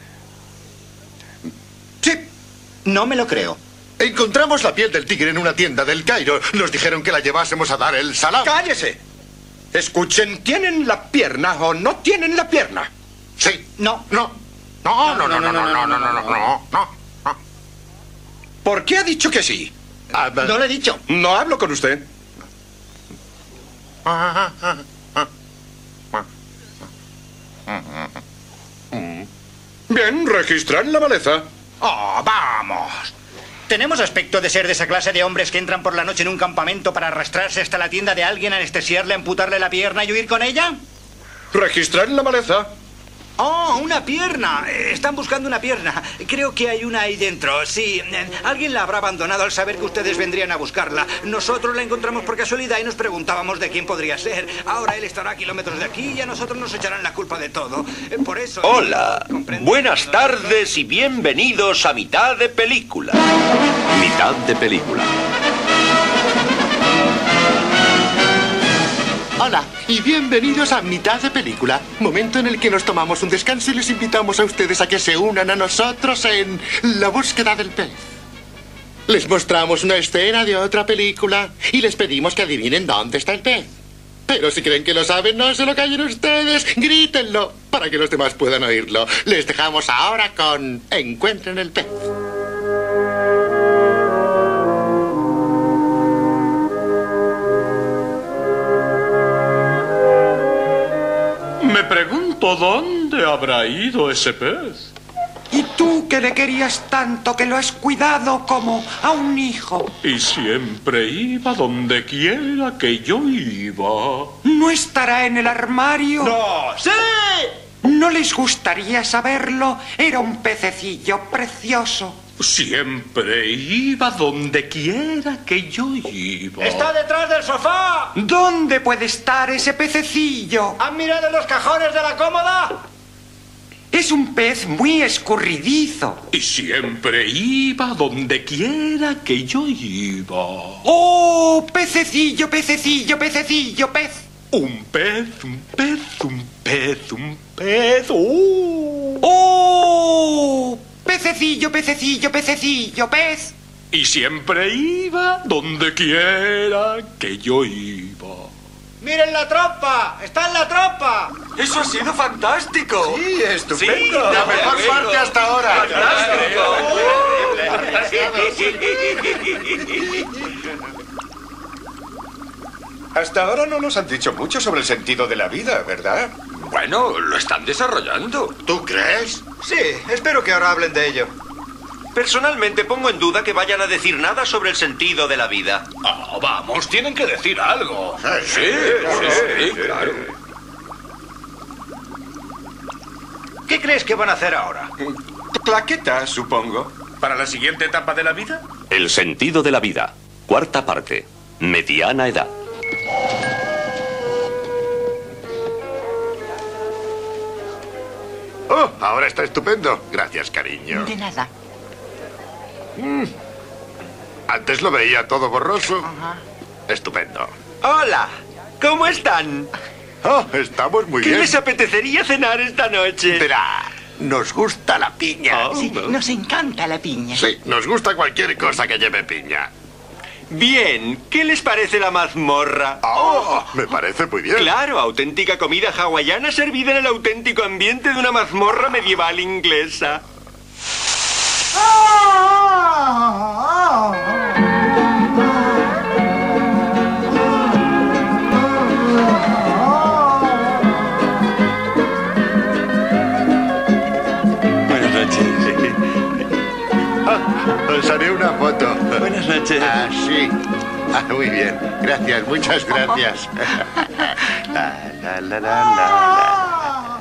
Sí. No me lo creo. Encontramos la piel del tigre en una tienda del Cairo. Nos dijeron que la llevásemos a dar el salam. ¡Cállese! Escuchen, ¿tienen la pierna o no tienen la pierna? Sí. No. No. No. ¿Por qué ha dicho que sí? No lo he dicho. No hablo con usted. Bien, registran la maleza. ¡Oh, vamos! ¿Tenemos aspecto de ser de esa clase de hombres que entran por la noche en un campamento para arrastrarse hasta la tienda de alguien, anestesiarle, amputarle la pierna y huir con ella? Registran la maleza. ¡Oh, una pierna! Están buscando una pierna. Creo que hay una ahí dentro. Sí, alguien la habrá abandonado al saber que ustedes vendrían a buscarla. Nosotros la encontramos por casualidad y nos preguntábamos de quién podría ser. Ahora él estará a kilómetros de aquí y a nosotros nos echarán la culpa de todo. Por eso... Hola, buenas tardes y bienvenidos a Mitad de Película. Mitad de Película. Hola y bienvenidos a Mitad de Película, momento en el que nos tomamos un descanso y les invitamos a ustedes a que se unan a nosotros en la búsqueda del pez. Les mostramos una escena de otra película y les pedimos que adivinen dónde está el pez. Pero si creen que lo saben, no se lo callen ustedes, grítenlo para que los demás puedan oírlo. Les dejamos ahora con Encuentren el pez. Me pregunto dónde habrá ido ese pez. Y tú que le querías tanto que lo has cuidado como a un hijo. Y siempre iba donde quiera que yo iba. ¿No estará en el armario? ¡No! ¡Sí! ¿No les gustaría saberlo? Era un pececillo precioso. Siempre iba donde quiera que yo iba. ¡Está detrás del sofá! ¿Dónde puede estar ese pececillo? ¿Han mirado en los cajones de la cómoda? Es un pez muy escurridizo. Y siempre iba donde quiera que yo iba. ¡Oh! Pececillo, pececillo, pececillo, pez. Un pez, un pez, un pez, un pez. ¡Oh! ¡Oh! Pececillo, pececillo, pececillo, pez. Y siempre iba donde quiera que yo iba. ¡Miren la trompa! ¡Está en la trompa! ¡Eso ha sido fantástico! Sí, estupendo. Sí, la mejor parte hasta ahora. Hasta ahora no nos han dicho mucho sobre el sentido de la vida, ¿verdad? Bueno, lo están desarrollando. ¿Tú crees? Sí, espero que ahora hablen de ello. Personalmente pongo en duda que vayan a decir nada sobre el sentido de la vida. Oh, vamos, tienen que decir algo. Sí, claro. ¿Qué crees que van a hacer ahora? Claquetas, supongo. ¿Para la siguiente etapa de la vida? El sentido de la vida. Cuarta parte. Mediana edad. Oh, ahora está estupendo. Gracias, cariño. De nada. Antes lo veía todo borroso. Estupendo. Hola, ¿cómo están? Oh, estamos muy bien. ¿Qué les apetecería cenar esta noche? Verá, nos gusta la piña. Sí, nos encanta la piña. Sí, nos gusta cualquier cosa que lleve piña. Bien, ¿qué les parece la mazmorra? Oh, me parece muy bien. Claro, auténtica comida hawaiana servida en el auténtico ambiente de una mazmorra medieval inglesa. Buenas noches. Os haré una foto. Buenas noches. Ah, sí. Ah, muy bien. Gracias, muchas gracias. La, la, la, la, la.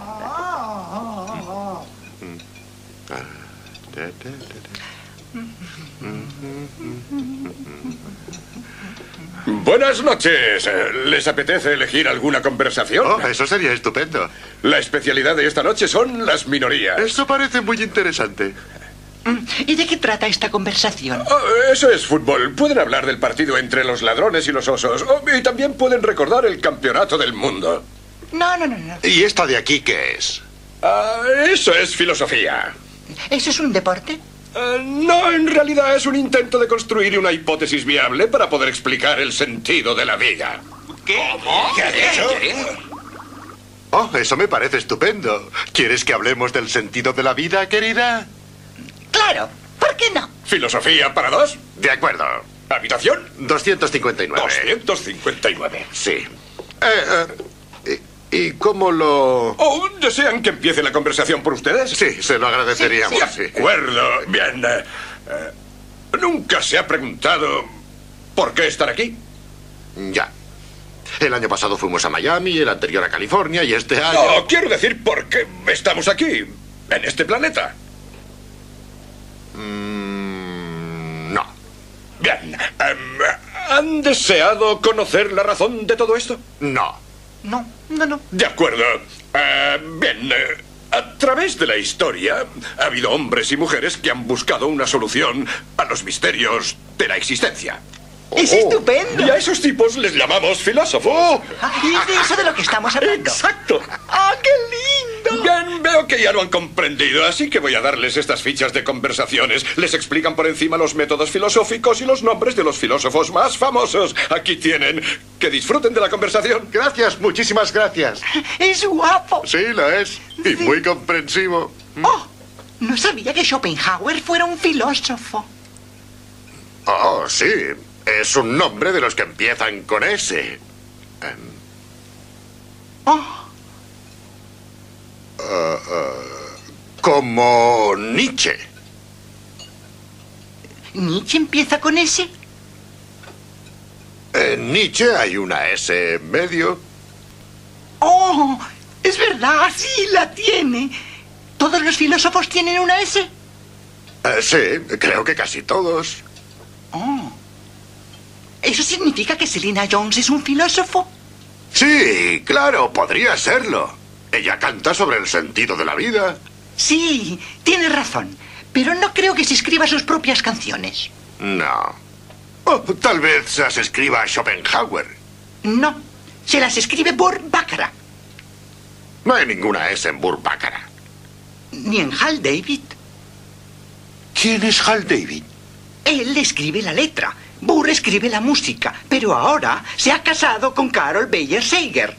Buenas noches. ¿Les apetece elegir alguna conversación? Oh, eso sería estupendo. La especialidad de esta noche son las minorías. Eso parece muy interesante. ¿Y de qué trata esta conversación? Oh, eso es fútbol. Pueden hablar del partido entre los ladrones y los osos. Oh, y también pueden recordar el campeonato del mundo. No. ¿Y esta de aquí qué es? Eso es filosofía. ¿Eso es un deporte? No, en realidad es un intento de construir una hipótesis viable para poder explicar el sentido de la vida. ¿Qué? ¿Qué ha dicho? Oh, eso me parece estupendo. ¿Quieres que hablemos del sentido de la vida, querida? Claro, ¿por qué no? ¿Filosofía para dos? De acuerdo. ¿Habitación? 259. 259. Sí. ¿Y cómo lo...? Oh, ¿desean que empiece la conversación por ustedes? Sí, se lo agradeceríamos, sí. De acuerdo. Bien. ¿Nunca se ha preguntado por qué estar aquí? Ya. El año pasado fuimos a Miami, el anterior a California y este año... No, quiero decir, ¿por qué estamos aquí, en este planeta? No. Bien. ¿Han deseado conocer la razón de todo esto? No. No. De acuerdo. Bien. A través de la historia, ha habido hombres y mujeres que han buscado una solución a los misterios de la existencia. ¡Es estupendo! Y a esos tipos les llamamos filósofos. Y es de eso de lo que estamos hablando. ¡Exacto! ¡Ah, qué lindo! Bien, veo que ya lo han comprendido, así que voy a darles estas fichas de conversaciones. Les explican por encima los métodos filosóficos y los nombres de los filósofos más famosos. Aquí tienen. Que disfruten de la conversación. Gracias, muchísimas gracias. ¡Es guapo! Sí, lo es. Y muy comprensivo. ¡Oh! No sabía que Schopenhauer fuera un filósofo. Oh, sí. Es un nombre de los que empiezan con S. Como Nietzsche. ¿Nietzsche empieza con S? En Nietzsche hay una S en medio. ¡Oh! Es verdad, sí, la tiene. ¿Todos los filósofos tienen una S? Sí, creo que casi todos. Oh. ¿Eso significa que Selena Jones es un filósofo? Sí, claro, podría serlo. Ella canta sobre el sentido de la vida. Sí, tienes razón. Pero no creo que se escriba sus propias canciones. No. Oh, tal vez se las escriba Schopenhauer. No, se las escribe Burt Bacharach. No hay ninguna S en Burt Bacharach. Ni en Hal David. ¿Quién es Hal David? Él escribe la letra. Burr escribe la música, pero ahora se ha casado con Carol Bayer Sager.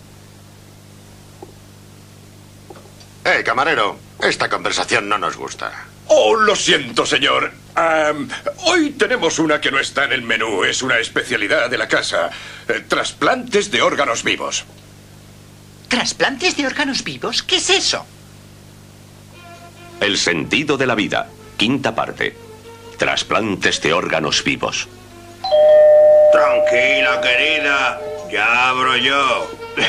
Camarero, esta conversación no nos gusta. Oh, lo siento, señor. Hoy tenemos una que no está en el menú. Es una especialidad de la casa. Trasplantes de órganos vivos. ¿Trasplantes de órganos vivos? ¿Qué es eso? El sentido de la vida. Quinta parte. Trasplantes de órganos vivos. Tranquila, querida. Ya abro yo.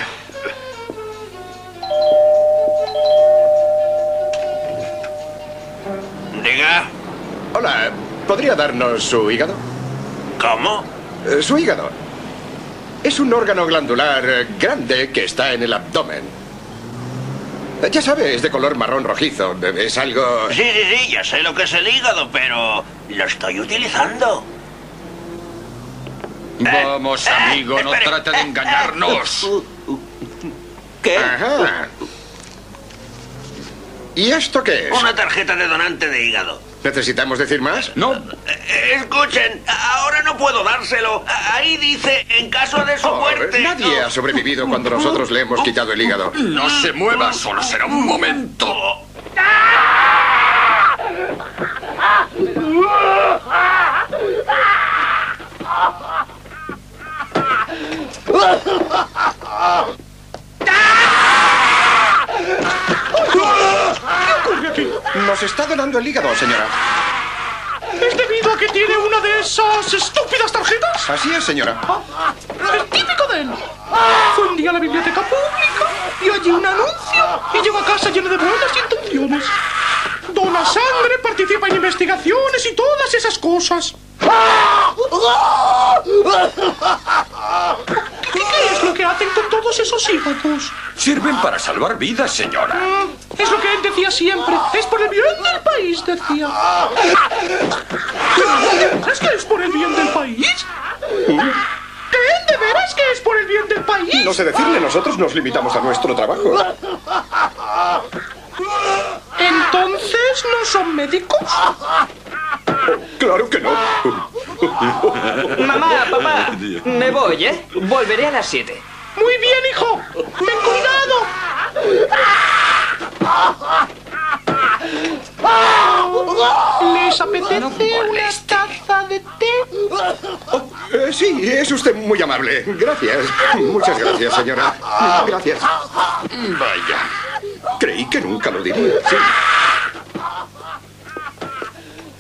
Diga. Hola, ¿podría darnos su hígado? ¿Cómo? Su hígado. Es un órgano glandular grande que está en el abdomen. Ya sabe, es de color marrón rojizo. Es algo... Sí, ya sé lo que es el hígado, pero lo estoy utilizando. Vamos, amigo, no trate de engañarnos. ¿Qué? Ajá. ¿Y esto qué es? Una tarjeta de donante de hígado. ¿Necesitamos decir más? No. Escuchen, ahora no puedo dárselo. Ahí dice, en caso de su muerte. Nadie ha sobrevivido cuando nosotros le hemos quitado el hígado. No se mueva, solo será un momento. ¿Qué ocurre aquí? Nos está donando el hígado, señora. ¿Es debido a que tiene una de esas estúpidas tarjetas? Así es, señora. Es típico de él. Fue un día a la biblioteca pública y allí un anuncio y llegó a casa lleno de buenas intenciones. Dona sangre, participa en investigaciones y todas esas cosas. ¿Qué es lo que hacen con todos esos hígados? Sirven para salvar vidas, señora. Es lo que él decía siempre. Es por el bien del país, decía. ¿De veras que es por el bien del país? ¿Qué? ¿De veras que es por el bien del país? No sé decirle, nosotros nos limitamos a nuestro trabajo. ¿Entonces no son médicos? Claro que no. Mamá, papá, me voy, ¿eh? Volveré a las 7. Muy bien, hijo. Ten cuidado. ¿Les apetece una taza de té? Sí, es usted muy amable. Gracias. Muchas gracias, señora. Gracias. Vaya. Creí que nunca lo diría. Sí.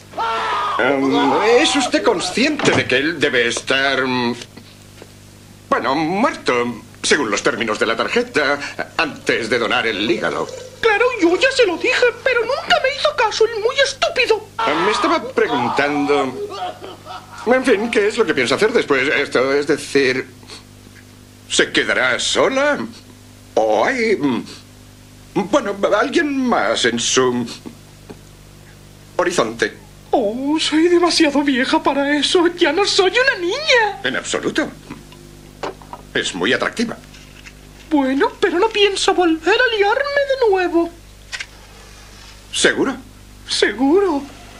¿Es usted consciente de que él debe estar Bueno, muerto, según los términos de la tarjeta, antes de donar el hígado. Claro, yo ya se lo dije, pero nunca me hizo caso, el muy estúpido. Me estaba preguntando... En fin, ¿qué es lo que piensa hacer después de esto? Es decir, ¿se quedará sola? ¿O hay... bueno, alguien más en su... horizonte? Oh, soy demasiado vieja para eso. Ya no soy una niña. En absoluto. Es muy atractiva. Bueno, pero no pienso volver a liarme de nuevo. ¿Seguro? Seguro.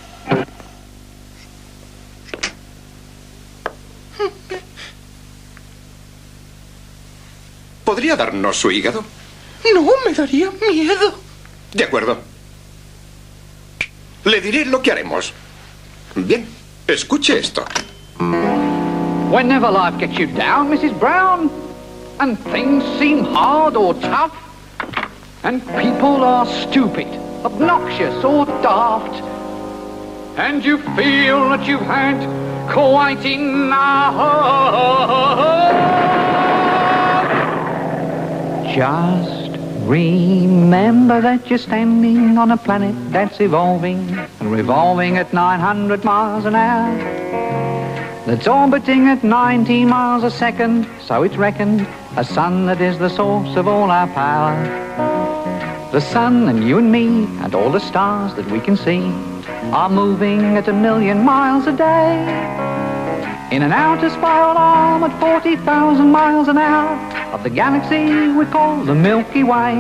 ¿Podría darnos su hígado? No, me daría miedo. De acuerdo. Le diré lo que haremos. Bien, escuche esto. Whenever life gets you down, Mrs. Brown, and things seem hard or tough, and people are stupid, obnoxious or daft, and you feel that you've had quite enough, just remember that you're standing on a planet that's evolving and revolving at 900 miles an hour, that's orbiting at 19 miles a second, so it's reckoned, a sun that is the source of all our power. The sun and you and me and all the stars that we can see are moving at 1,000,000 miles a day in an outer spiral arm at 40,000 miles an hour of the galaxy we call the Milky Way.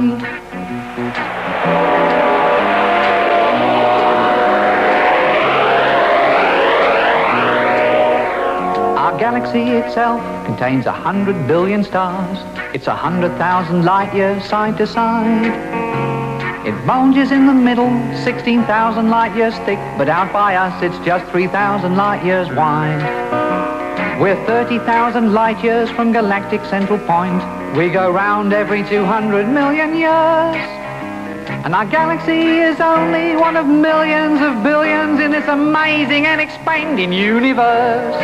Our galaxy itself contains 100 billion stars. It's 100,000 light years side to side. It bulges in the middle, 16,000 light years thick, but out by us it's just 3,000 light years wide. We're 30,000 light years from galactic central point. We go round every 200 million years. And our galaxy is only one of millions of billions in this amazing and expanding universe.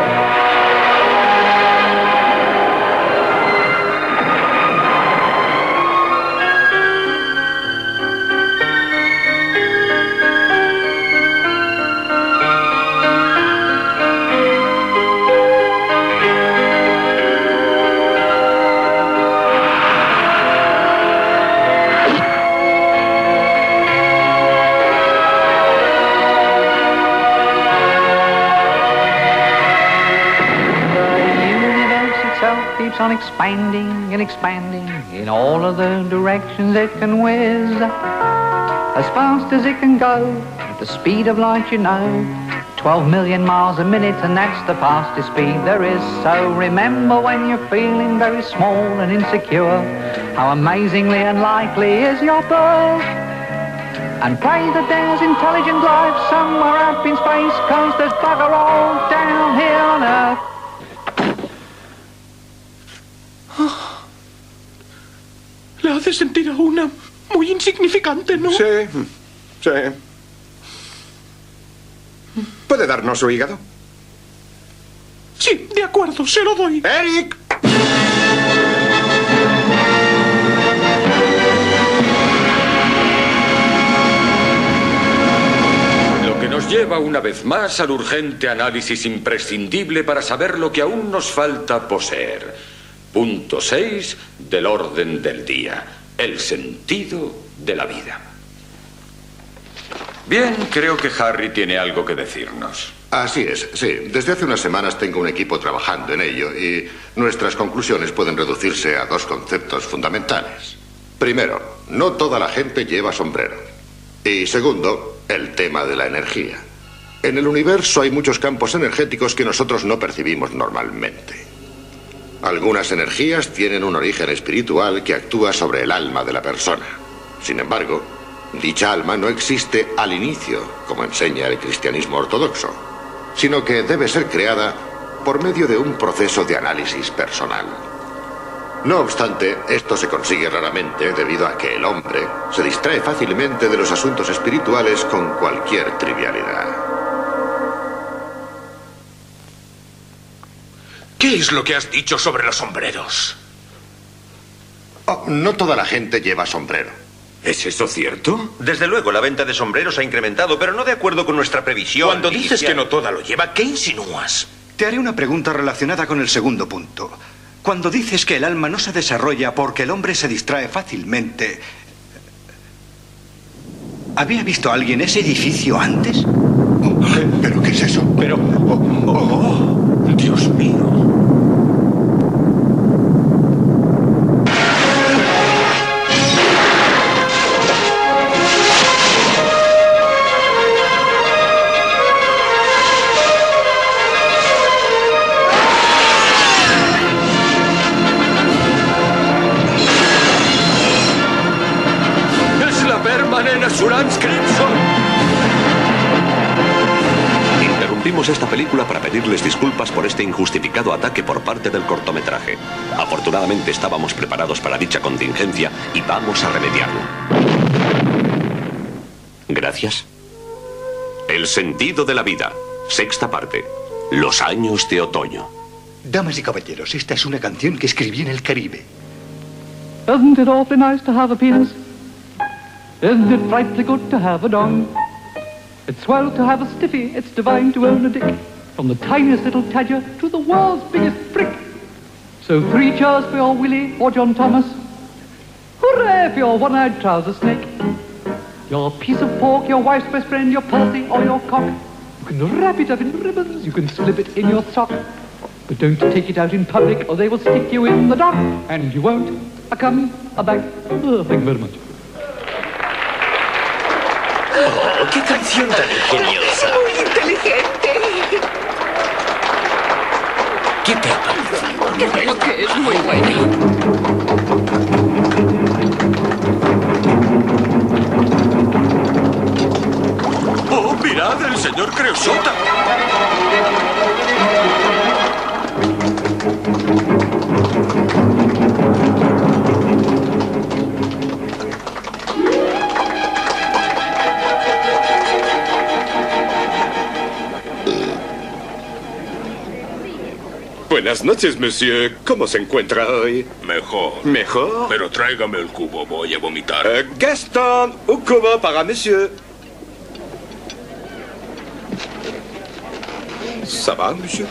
Keeps on expanding and expanding in all of the directions it can whiz, as fast as it can go, at the speed of light, you know, 12 million miles a minute, and that's the fastest speed there is. So remember when you're feeling very small and insecure, how amazingly unlikely is your birth, and pray that there's intelligent life somewhere up in space, 'cause there's bugger all down here on Earth. Le hace sentir a una muy insignificante, ¿no? Sí, sí. ¿Puede darnos su hígado? Sí, de acuerdo, se lo doy. ¡Eric! Lo que nos lleva una vez más al urgente análisis imprescindible para saber lo que aún nos falta poseer. Punto 6 del orden del día. El sentido de la vida. Bien, creo que Harry tiene algo que decirnos. Así es, sí. Desde hace unas semanas tengo un equipo trabajando en ello y nuestras conclusiones pueden reducirse a dos conceptos fundamentales. Primero, no toda la gente lleva sombrero. Y segundo, el tema de la energía. En el universo hay muchos campos energéticos que nosotros no percibimos normalmente. Algunas energías tienen un origen espiritual que actúa sobre el alma de la persona. Sin embargo, dicha alma no existe al inicio, como enseña el cristianismo ortodoxo, sino que debe ser creada por medio de un proceso de análisis personal. No obstante, esto se consigue raramente debido a que el hombre se distrae fácilmente de los asuntos espirituales con cualquier trivialidad. ¿Qué es lo que has dicho sobre los sombreros? Oh, no toda la gente lleva sombrero. ¿Es eso cierto? Desde luego, la venta de sombreros ha incrementado, pero no de acuerdo con nuestra previsión. Cuando dices inicial. que no toda lo lleva, ¿qué insinúas? Te haré una pregunta relacionada con el segundo punto. Cuando dices que el alma no se desarrolla porque el hombre se distrae fácilmente, ¿había visto a alguien ese edificio antes? ¿Pero qué es eso? Pero... Dios mío. ¡Es la Permanent Assurance Crimson! Interrumpimos esta película para pedirles disculpas por este injustificado ataque por parte del cortometraje. Afortunadamente estábamos preparados para dicha contingencia y vamos a remediarlo. Gracias. El sentido de la vida. Sexta parte. Los años de otoño. Damas y caballeros, esta es una canción que escribí en el Caribe. Isn't it awfully nice to have a penis? Isn't it frightfully good to have a dong? It's swell to have a stiffy, it's divine to own a dick. From the tiniest little tadger to the world's biggest prick. So 3 cheers for your Willie or John Thomas. Hooray for your one-eyed trouser snake. Your piece of pork, your wife's best friend, your pussy or your cock. You can wrap it up in ribbons, you can slip it in your sock. But don't take it out in public or they will stick you in the dock. And you won't come back. Oh, thank you very much. Oh, qué canción tan ingeniosa. Muy inteligente. ¿Qué te ha parecido? Creo que es muy buena. ¡Oh, mirad, el señor Creosota! Buenas noches, monsieur. ¿Cómo se encuentra hoy? Mejor. ¿Mejor? Pero tráigame el cubo, voy a vomitar. Gaston, un cubo para monsieur. ¿Ça va, monsieur?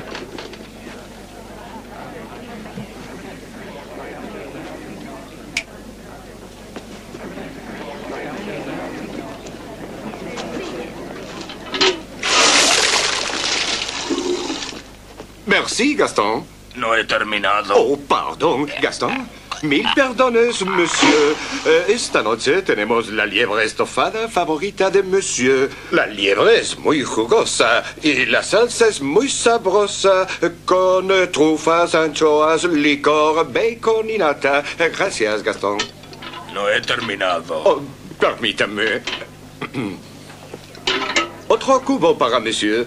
Merci, Gaston. No he terminado. Oh, pardon, Gaston. Mil perdones, monsieur. Esta noche tenemos la liebre estofada favorita de monsieur. La liebre es muy jugosa y la salsa es muy sabrosa con trufas, anchoas, licor, bacon y nata. Gracias, Gaston. No he terminado. Oh, permítame. Otro cubo para monsieur.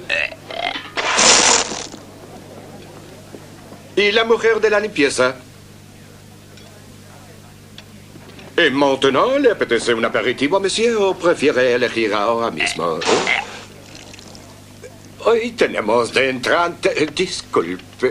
¿Y la mujer de la limpieza? ¿Y maintenant le apetece un aperitivo, monsieur, o prefiere elegir ahora mismo? Hoy tenemos de entrante... disculpe.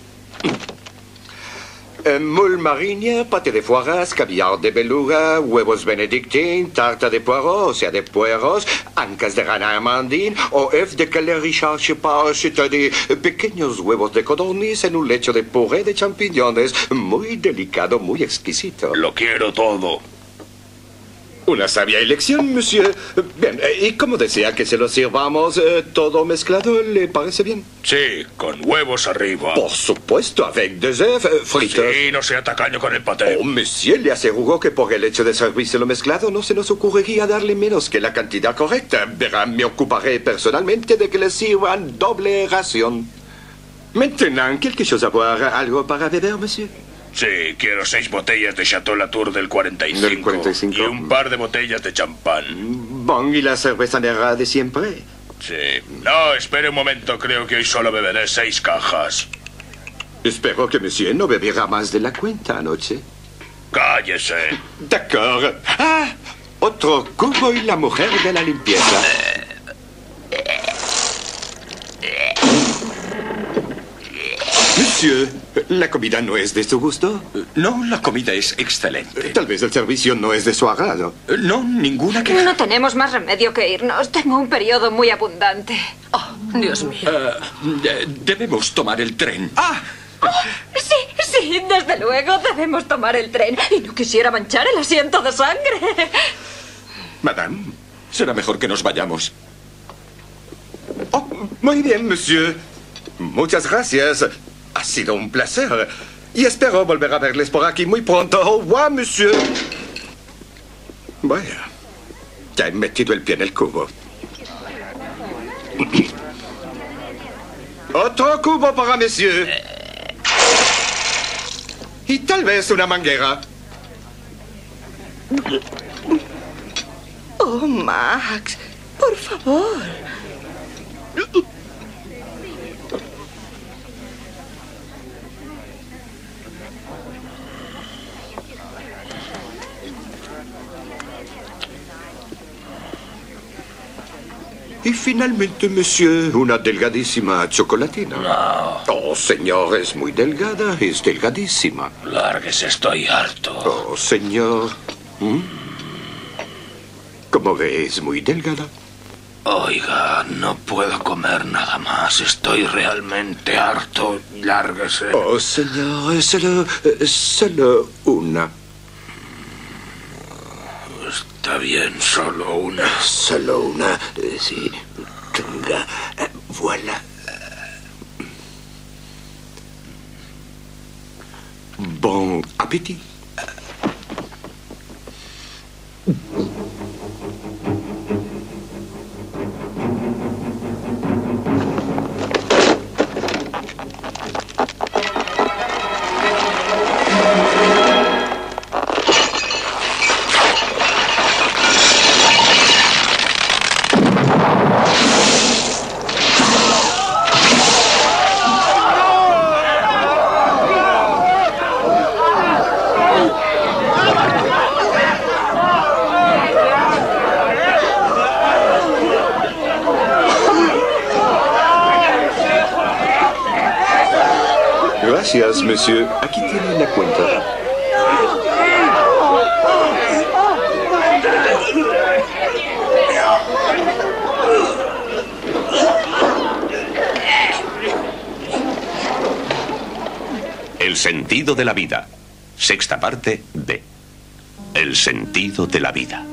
Moule marinière, pâté de foie gras, caviar de beluga, huevos benedictine, tarta de poireaux, o sea de pueros, ancas de rana amandine o œufs de Calais Richard Chepard, c'est-à-dire pequeños huevos de codorniz en un lecho de puré de champiñones. Muy delicado, muy exquisito. Lo quiero todo. Una sabia elección, monsieur. Bien, ¿y cómo desea que se lo sirvamos? ¿Todo mezclado le parece bien? Sí, con huevos arriba. Por supuesto, avec des œufs fritos. Sí, no sea tacaño con el paté. Oh, monsieur, le aseguro que por el hecho de servírselo mezclado no se nos ocurriría darle menos que la cantidad correcta. Verá, me ocuparé personalmente de que le sirvan doble ración. Maintenant, quelque chose à boire, algo para beber, monsieur? Sí, quiero 6 botellas de Chateau Latour del 45. Del 45. Y un par de botellas de champán. Bon, ¿y la cerveza negra de siempre? Sí. No, espere un momento. Creo que hoy solo beberé 6 cajas. Espero que monsieur no beberá más de la cuenta anoche. Cállese. D'accord. Ah, otro cubo y la mujer de la limpieza. monsieur, ¿la comida no es de su gusto? No, la comida es excelente. Tal vez el servicio no es de su agrado. No, ninguna queja. No tenemos más remedio que irnos. Tengo un periodo muy abundante. Oh, Dios mío. Debemos tomar el tren. Sí, desde luego debemos tomar el tren. Y no quisiera manchar el asiento de sangre. Madame, será mejor que nos vayamos. Oh, muy bien, monsieur. Muchas gracias. Ha sido un placer. Y espero volver a verles por aquí muy pronto. Au revoir, monsieur. Vaya, ya he metido el pie en el cubo. Otro cubo para monsieur. Y tal vez una manguera. Oh, Max, por favor. Y finalmente, monsieur, una delgadísima chocolatina. No. Oh, señor, es muy delgada, es delgadísima. Lárguese, estoy harto. Oh, señor. Como ve, es muy delgada. Oiga, no puedo comer nada más. Estoy realmente harto. Lárguese. Oh, señor, solo una. Está bien, solo una. Solo una, sí. Tenga, voilà. Bon appétit. Gracias, monsieur. Aquí tiene la cuenta. El sentido de la vida. Sexta parte B. El sentido de la vida.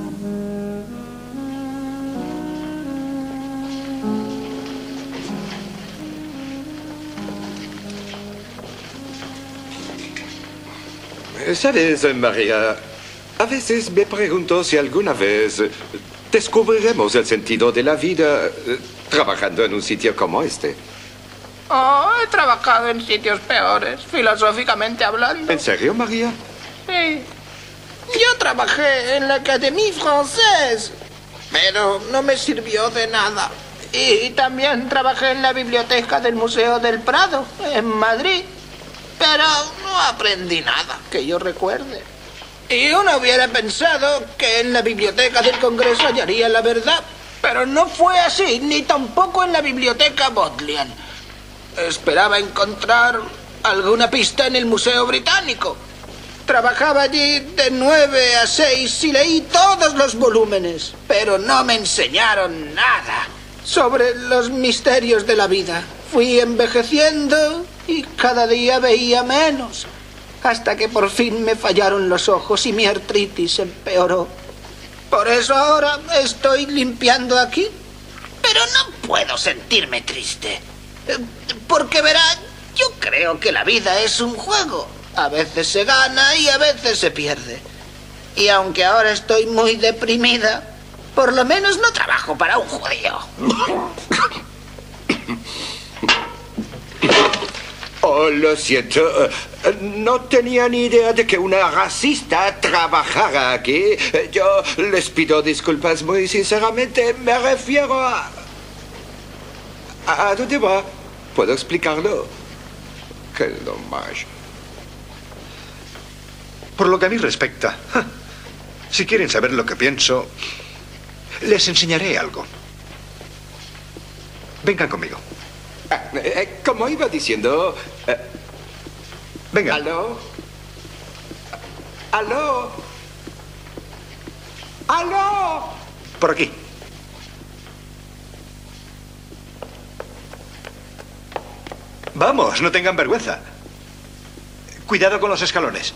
¿Sabes, María? A veces me pregunto si alguna vez descubriremos el sentido de la vida trabajando en un sitio como este. Oh, he trabajado en sitios peores, filosóficamente hablando. ¿En serio, María? Sí. Yo trabajé en la Académie Française, pero no me sirvió de nada. Y también trabajé en la biblioteca del Museo del Prado, en Madrid. Pero no aprendí nada, que yo recuerde. Y uno hubiera pensado que en la biblioteca del Congreso hallaría la verdad. Pero no fue así, ni tampoco en la biblioteca Bodleian. Esperaba encontrar alguna pista en el Museo Británico. Trabajaba allí de 9 a 6 y leí todos los volúmenes. Pero no me enseñaron nada sobre los misterios de la vida. Fui envejeciendo y cada día veía menos, hasta que por fin me fallaron los ojos y mi artritis empeoró. Por eso ahora estoy limpiando aquí. Pero no puedo sentirme triste, porque verá, yo creo que la vida es un juego. A veces se gana y a veces se pierde. Y aunque ahora estoy muy deprimida, por lo menos no trabajo para un judío. Oh, lo siento. No tenía ni idea de que una racista trabajara aquí. Yo les pido disculpas muy sinceramente. Me refiero a... ¿A dónde va? ¿Puedo explicarlo? Qué dommage. Por lo que a mí respecta, si quieren saber lo que pienso, les enseñaré algo. Vengan conmigo. Como iba diciendo... venga. ¿Aló? ¿Aló? ¡Aló! Por aquí. Vamos, no tengan vergüenza. Cuidado con los escalones.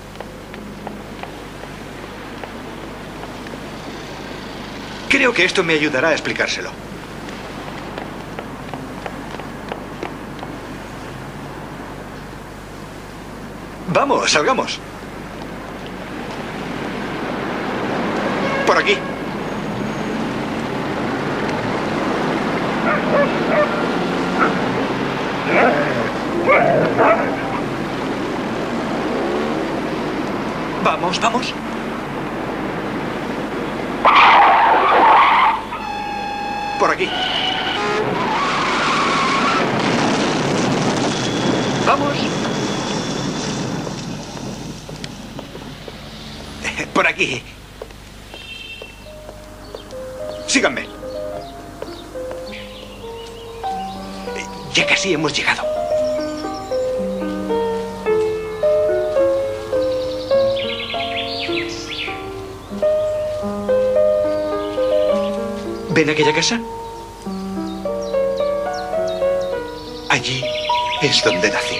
Creo que esto me ayudará a explicárselo. Vamos, salgamos. Por aquí. Vamos, vamos. Por aquí. Vamos. Por aquí. Síganme. Ya casi hemos llegado. ¿Ven aquella casa? Allí es donde nací.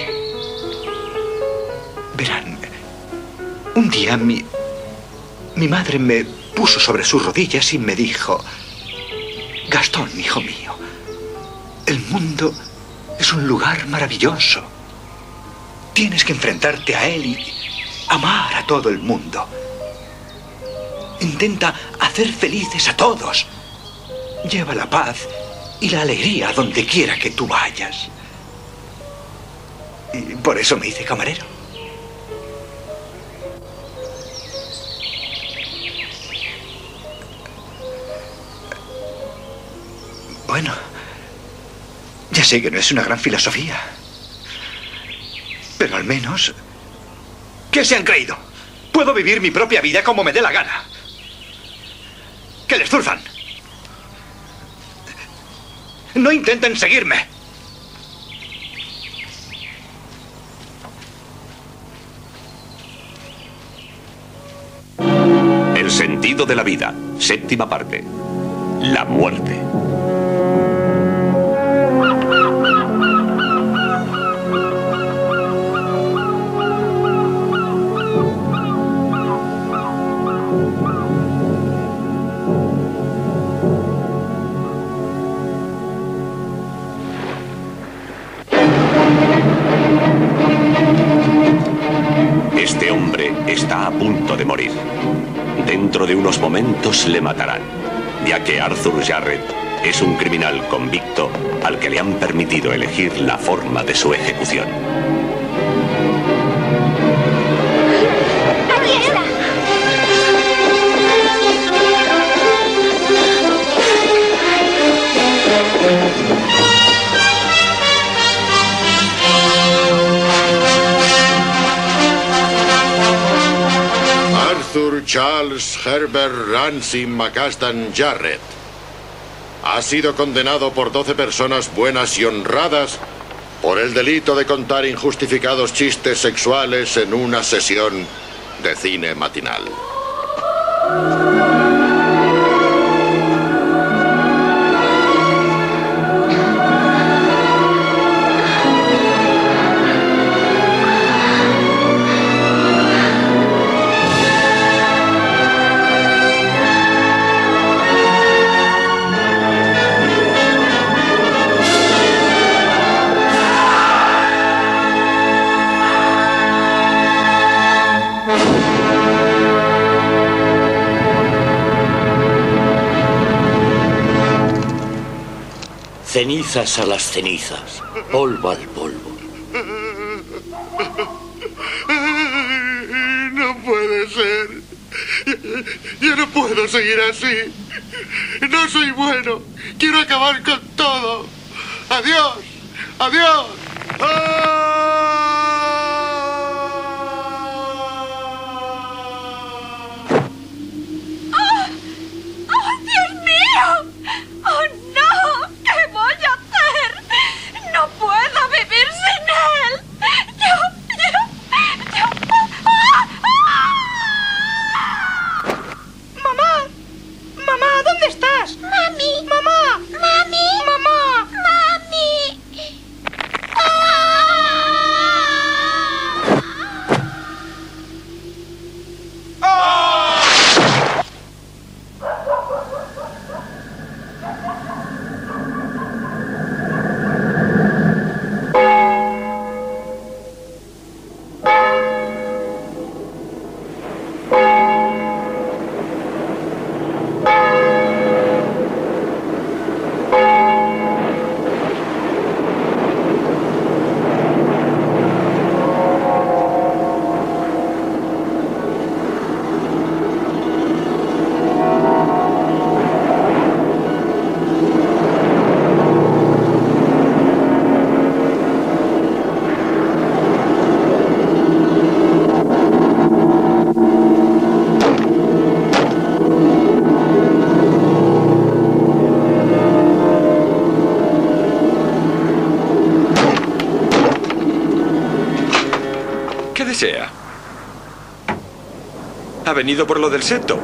Verán, un día mi madre me puso sobre sus rodillas y me dijo: Gastón, hijo mío, el mundo es un lugar maravilloso. Tienes que enfrentarte a él y amar a todo el mundo. Intenta hacer felices a todos. Lleva la paz y la alegría a donde quiera que tú vayas. Y por eso me hice camarero. Bueno, ya sé que no es una gran filosofía, pero al menos, ¿qué se han creído? Puedo vivir mi propia vida como me dé la gana. ¡Que les zurfan! ¡No intenten seguirme! El sentido de la vida, séptima parte. La muerte. Este hombre está a punto de morir. Dentro de unos momentos le matarán, ya que Arthur Jarret es un criminal convicto al que le han permitido elegir la forma de su ejecución. ¡Aquí está! Arthur Charles Herbert Ramsey McCastan Jarret ha sido condenado por 12 personas buenas y honradas por el delito de contar injustificados chistes sexuales en una sesión de cine matinal. Cenizas a las cenizas, polvo al polvo. No puede ser. Yo no puedo seguir así. No soy bueno. Quiero acabar con todo. Adiós. Adiós. ¡Oh! ¡Oh, Dios mío! ¡Oh, no! ¿Qué voy a hacer? Ha venido por lo del seto.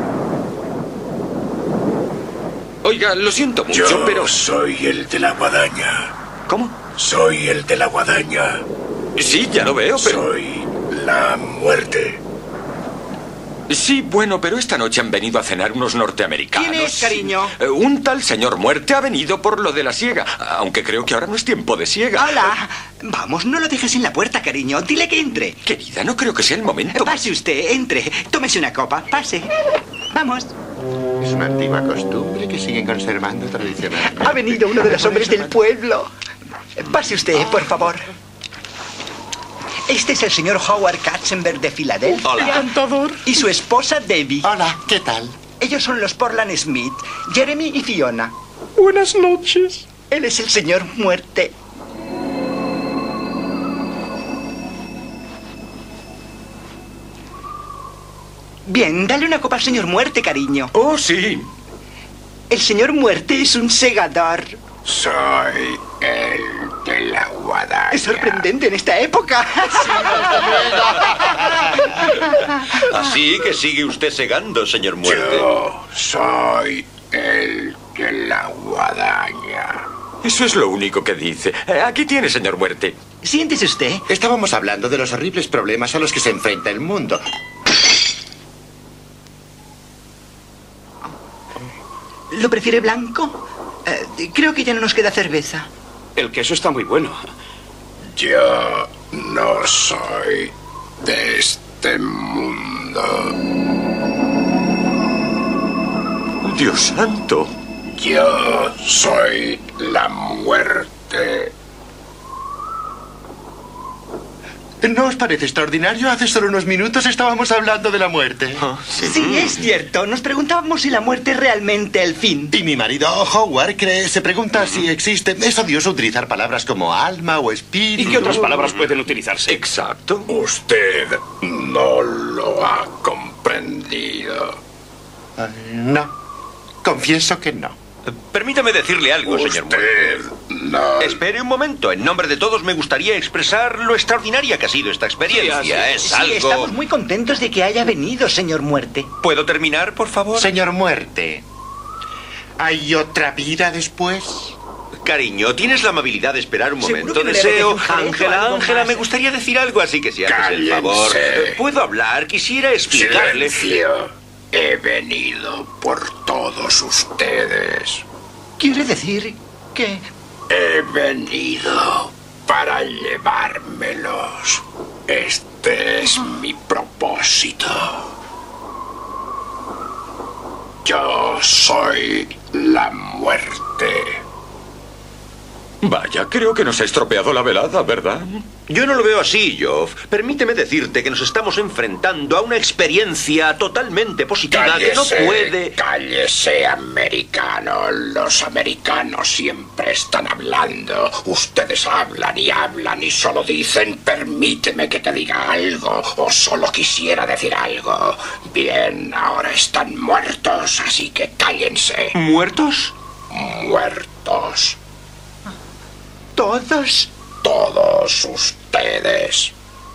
Oiga, lo siento mucho, Yo pero... soy el de la guadaña. ¿Cómo? Soy el de la guadaña. Sí, ya lo veo, pero... Soy la muerte. Sí, bueno, pero esta noche han venido a cenar unos norteamericanos. ¿Quién es, cariño? Un tal señor Muerte ha venido por lo de la siega, aunque creo que ahora no es tiempo de siega. Hola. Vamos, no lo dejes en la puerta, cariño. Dile que entre. Querida, no creo que sea el momento. Pase usted, entre. Tómese una copa. Pase. Vamos. Es una antigua costumbre que siguen conservando tradicionalmente. Ha venido uno de los hombres del pueblo. Pase usted, por favor. Este es el señor Howard Katzenberg de Filadelfia. Hola. Encantador. Y su esposa Debbie. Hola, ¿qué tal? Ellos son los Portland Smith, Jeremy y Fiona. Buenas noches. Él es el señor Muerte. Bien, dale una copa al señor Muerte, cariño. Oh, sí. El señor Muerte es un segador. Soy el de la guadaña. Es sorprendente en esta época. Así que sigue usted segando, señor Muerte. Yo soy el de la guadaña. Eso es lo único que dice. Aquí tiene, señor Muerte. Siéntese usted. Estábamos hablando de los horribles problemas a los que se enfrenta el mundo. ¿Lo prefiere blanco? Creo que ya no nos queda cerveza. El queso está muy bueno. Yo no soy de este mundo. Dios santo. Yo soy la muerte. ¿No os parece extraordinario? Hace solo unos minutos estábamos hablando de la muerte. Sí, es cierto. Nos preguntábamos si la muerte es realmente el fin. Y mi marido Howard se pregunta si existe. Es odioso utilizar palabras como alma o espíritu. ¿Y qué otras palabras pueden utilizarse? Exacto. Usted no lo ha comprendido. No. Confieso que no. Permítame decirle algo, señor Muerte. No. Espere un momento. En nombre de todos me gustaría expresar lo extraordinaria que ha sido esta experiencia. Es algo... Estamos muy contentos de que haya venido, señor Muerte. ¿Puedo terminar, por favor? Señor Muerte, ¿hay otra vida después? Cariño, ¿tienes la amabilidad de esperar un momento? que no le Deseo... apetece un gerezo o algo Ángela, más? me gustaría decir algo, así que si haces el favor... ¿Puedo hablar? Quisiera explicarle... Silencio. He venido por todos ustedes. ¿Quiere decir que...? He venido para llevármelos. Este es mi propósito. Yo soy la muerte. Vaya, creo que nos ha estropeado la velada, ¿verdad? Yo no lo veo así, Geoff. Permíteme decirte que nos estamos enfrentando a una experiencia totalmente positiva que no puede... Cállese, americano. Los americanos siempre están hablando. Ustedes hablan y solo dicen, permíteme que te diga algo, o solo quisiera decir algo. Bien, ahora están muertos, así que cállense. ¿Muertos? Muertos. ¿Todos? Todos ustedes.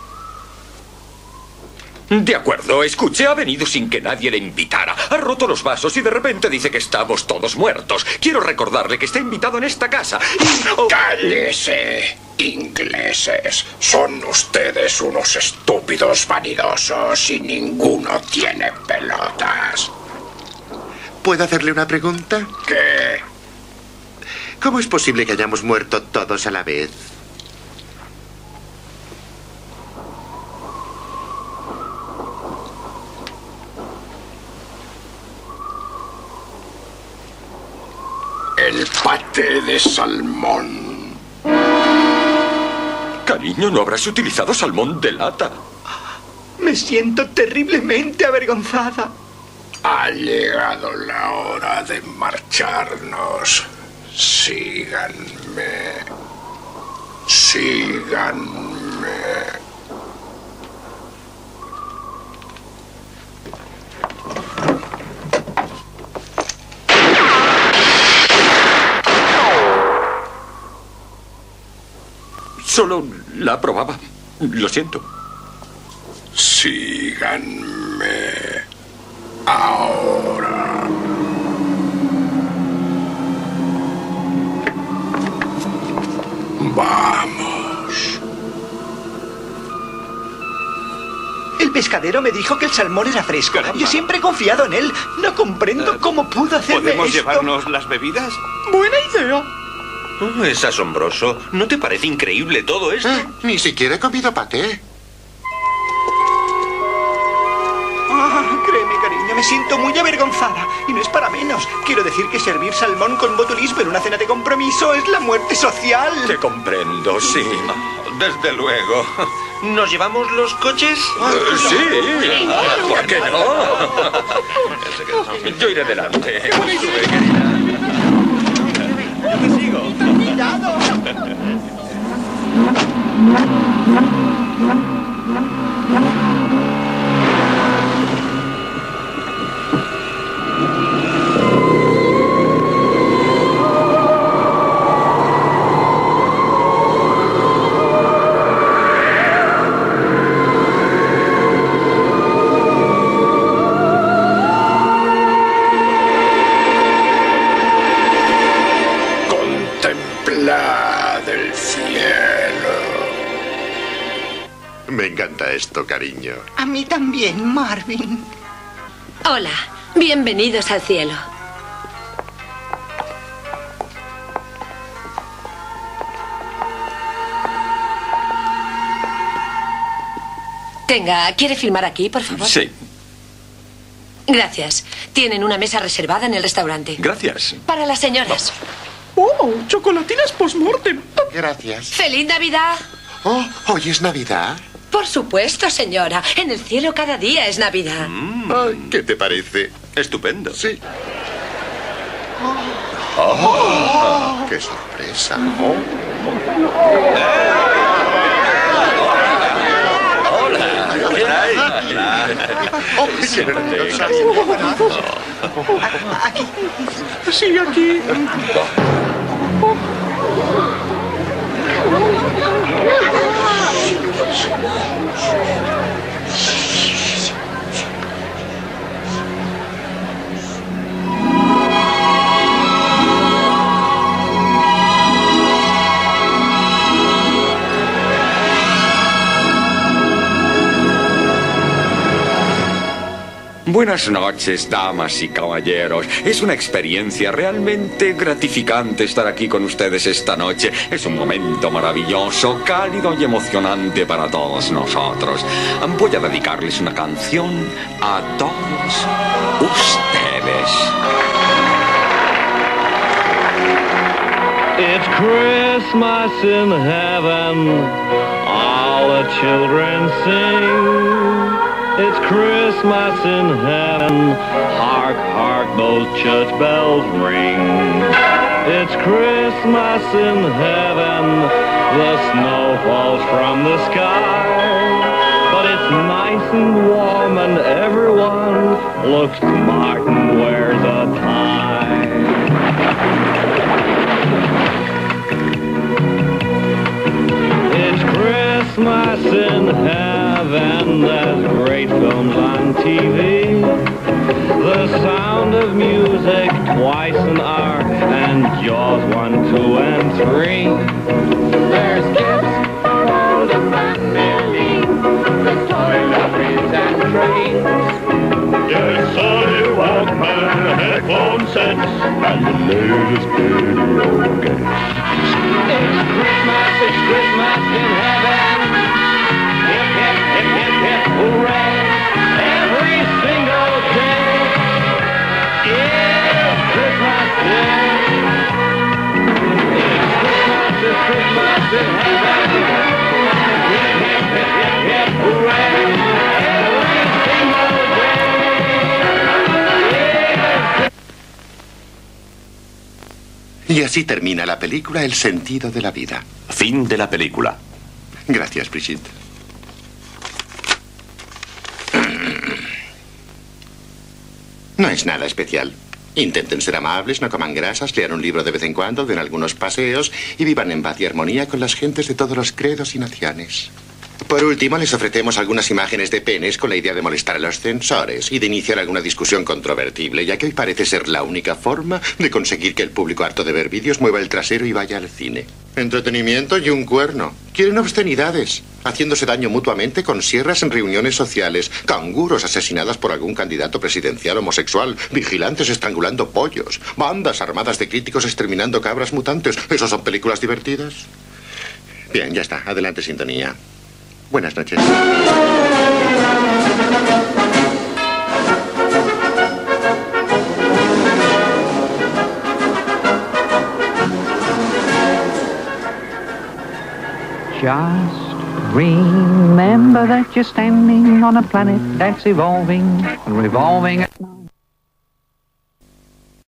De acuerdo, escuche, ha venido sin que nadie le invitara. Ha roto los vasos y de repente dice que estamos todos muertos. Quiero recordarle que está invitado en esta casa. ¡Cállese! Ingleses, son ustedes unos estúpidos vanidosos y ninguno tiene pelotas. ¿Puedo hacerle una pregunta? ¿Qué? ¿Cómo es posible que hayamos muerto todos a la vez? El paté de salmón. Cariño, ¿no habrás utilizado salmón de lata? Me siento terriblemente avergonzada. Ha llegado la hora de marcharnos. Síganme. Síganme. Solo la probaba. Lo siento. Síganme. Dame. Ahora. Vamos. El pescadero me dijo que el salmón era fresco. Caramba. Yo siempre he confiado en él. No comprendo cómo pudo hacerme ¿Podemos esto. llevarnos las bebidas? Buena idea. Oh, es asombroso. ¿No te parece increíble todo esto? Ni siquiera he comido paté. Créeme, cariño, me siento muy avergonzada. Y no es para menos. Quiero decir que servir salmón con botulismo en una cena de compromiso es la muerte social. Te comprendo, sí. Desde luego. ¿Nos llevamos los coches? Sí. ¿Por qué no? Yo iré delante. Sube, querida. Yo te sigo. ¡Cuidado! Contemplad el cielo. Me encanta esto, cariño. A mí también, Marvin. Hola, bienvenidos al cielo. Tenga, ¿quiere filmar aquí, por favor? Sí, Gracias. Tienen una mesa reservada en el restaurante. gracias. Para las señoras. ¡Oh, chocolatinas post-mortem! Gracias. ¡Feliz Navidad! Oh, ¿hoy es Navidad? Por supuesto, señora. En el cielo cada día es Navidad. Ay, ¿qué te parece? Estupendo. Sí. ¡Qué sorpresa! Oh, qué nerviosa. Aquí. Sí, aquí. Buenas noches, damas y caballeros. Es una experiencia realmente gratificante estar aquí con ustedes esta noche. Es un momento maravilloso, cálido y emocionante para todos nosotros. Voy a dedicarles una canción a todos ustedes. It's Christmas in heaven, all the children sing. It's Christmas in heaven, hark, hark, those church bells ring. It's Christmas in heaven, the snow falls from the sky. But it's nice and warm and everyone looks smart and wears a tie. It's Christmas in heaven, there's great films on TV. The sound of music twice an hour, and Jaws 1, 2, and 3. There's gifts for all the family, the toiletries and trains. Yes, Sony Walkman, headphone sets, and the latest video games. It's Christmas in heaven. Hip, hip, hip, hip, hip, hooray. Every single day. It's Christmas Day. It's Christmas in heaven. Hip, hip, hip, hip, hip, hooray. Every single day. Y así termina la película El sentido de la vida. Fin de la película. Gracias, Brigitte. No es nada especial. Intenten ser amables, no coman grasas, lean un libro de vez en cuando, den algunos paseos y vivan en paz y armonía con las gentes de todos los credos y naciones. Por último, les ofrecemos algunas imágenes de penes con la idea de molestar a los censores y de iniciar alguna discusión controvertible, ya que hoy parece ser la única forma de conseguir que el público harto de ver vídeos mueva el trasero y vaya al cine. Entretenimiento y un cuerno. Quieren obscenidades, haciéndose daño mutuamente con sierras en reuniones sociales, canguros asesinadas por algún candidato presidencial homosexual, vigilantes estrangulando pollos, bandas armadas de críticos exterminando cabras mutantes. ¿Esas son películas divertidas? Bien, ya está. Adelante, sintonía. Buenas noches. Just remember that you're standing on a planet that's evolving and revolving.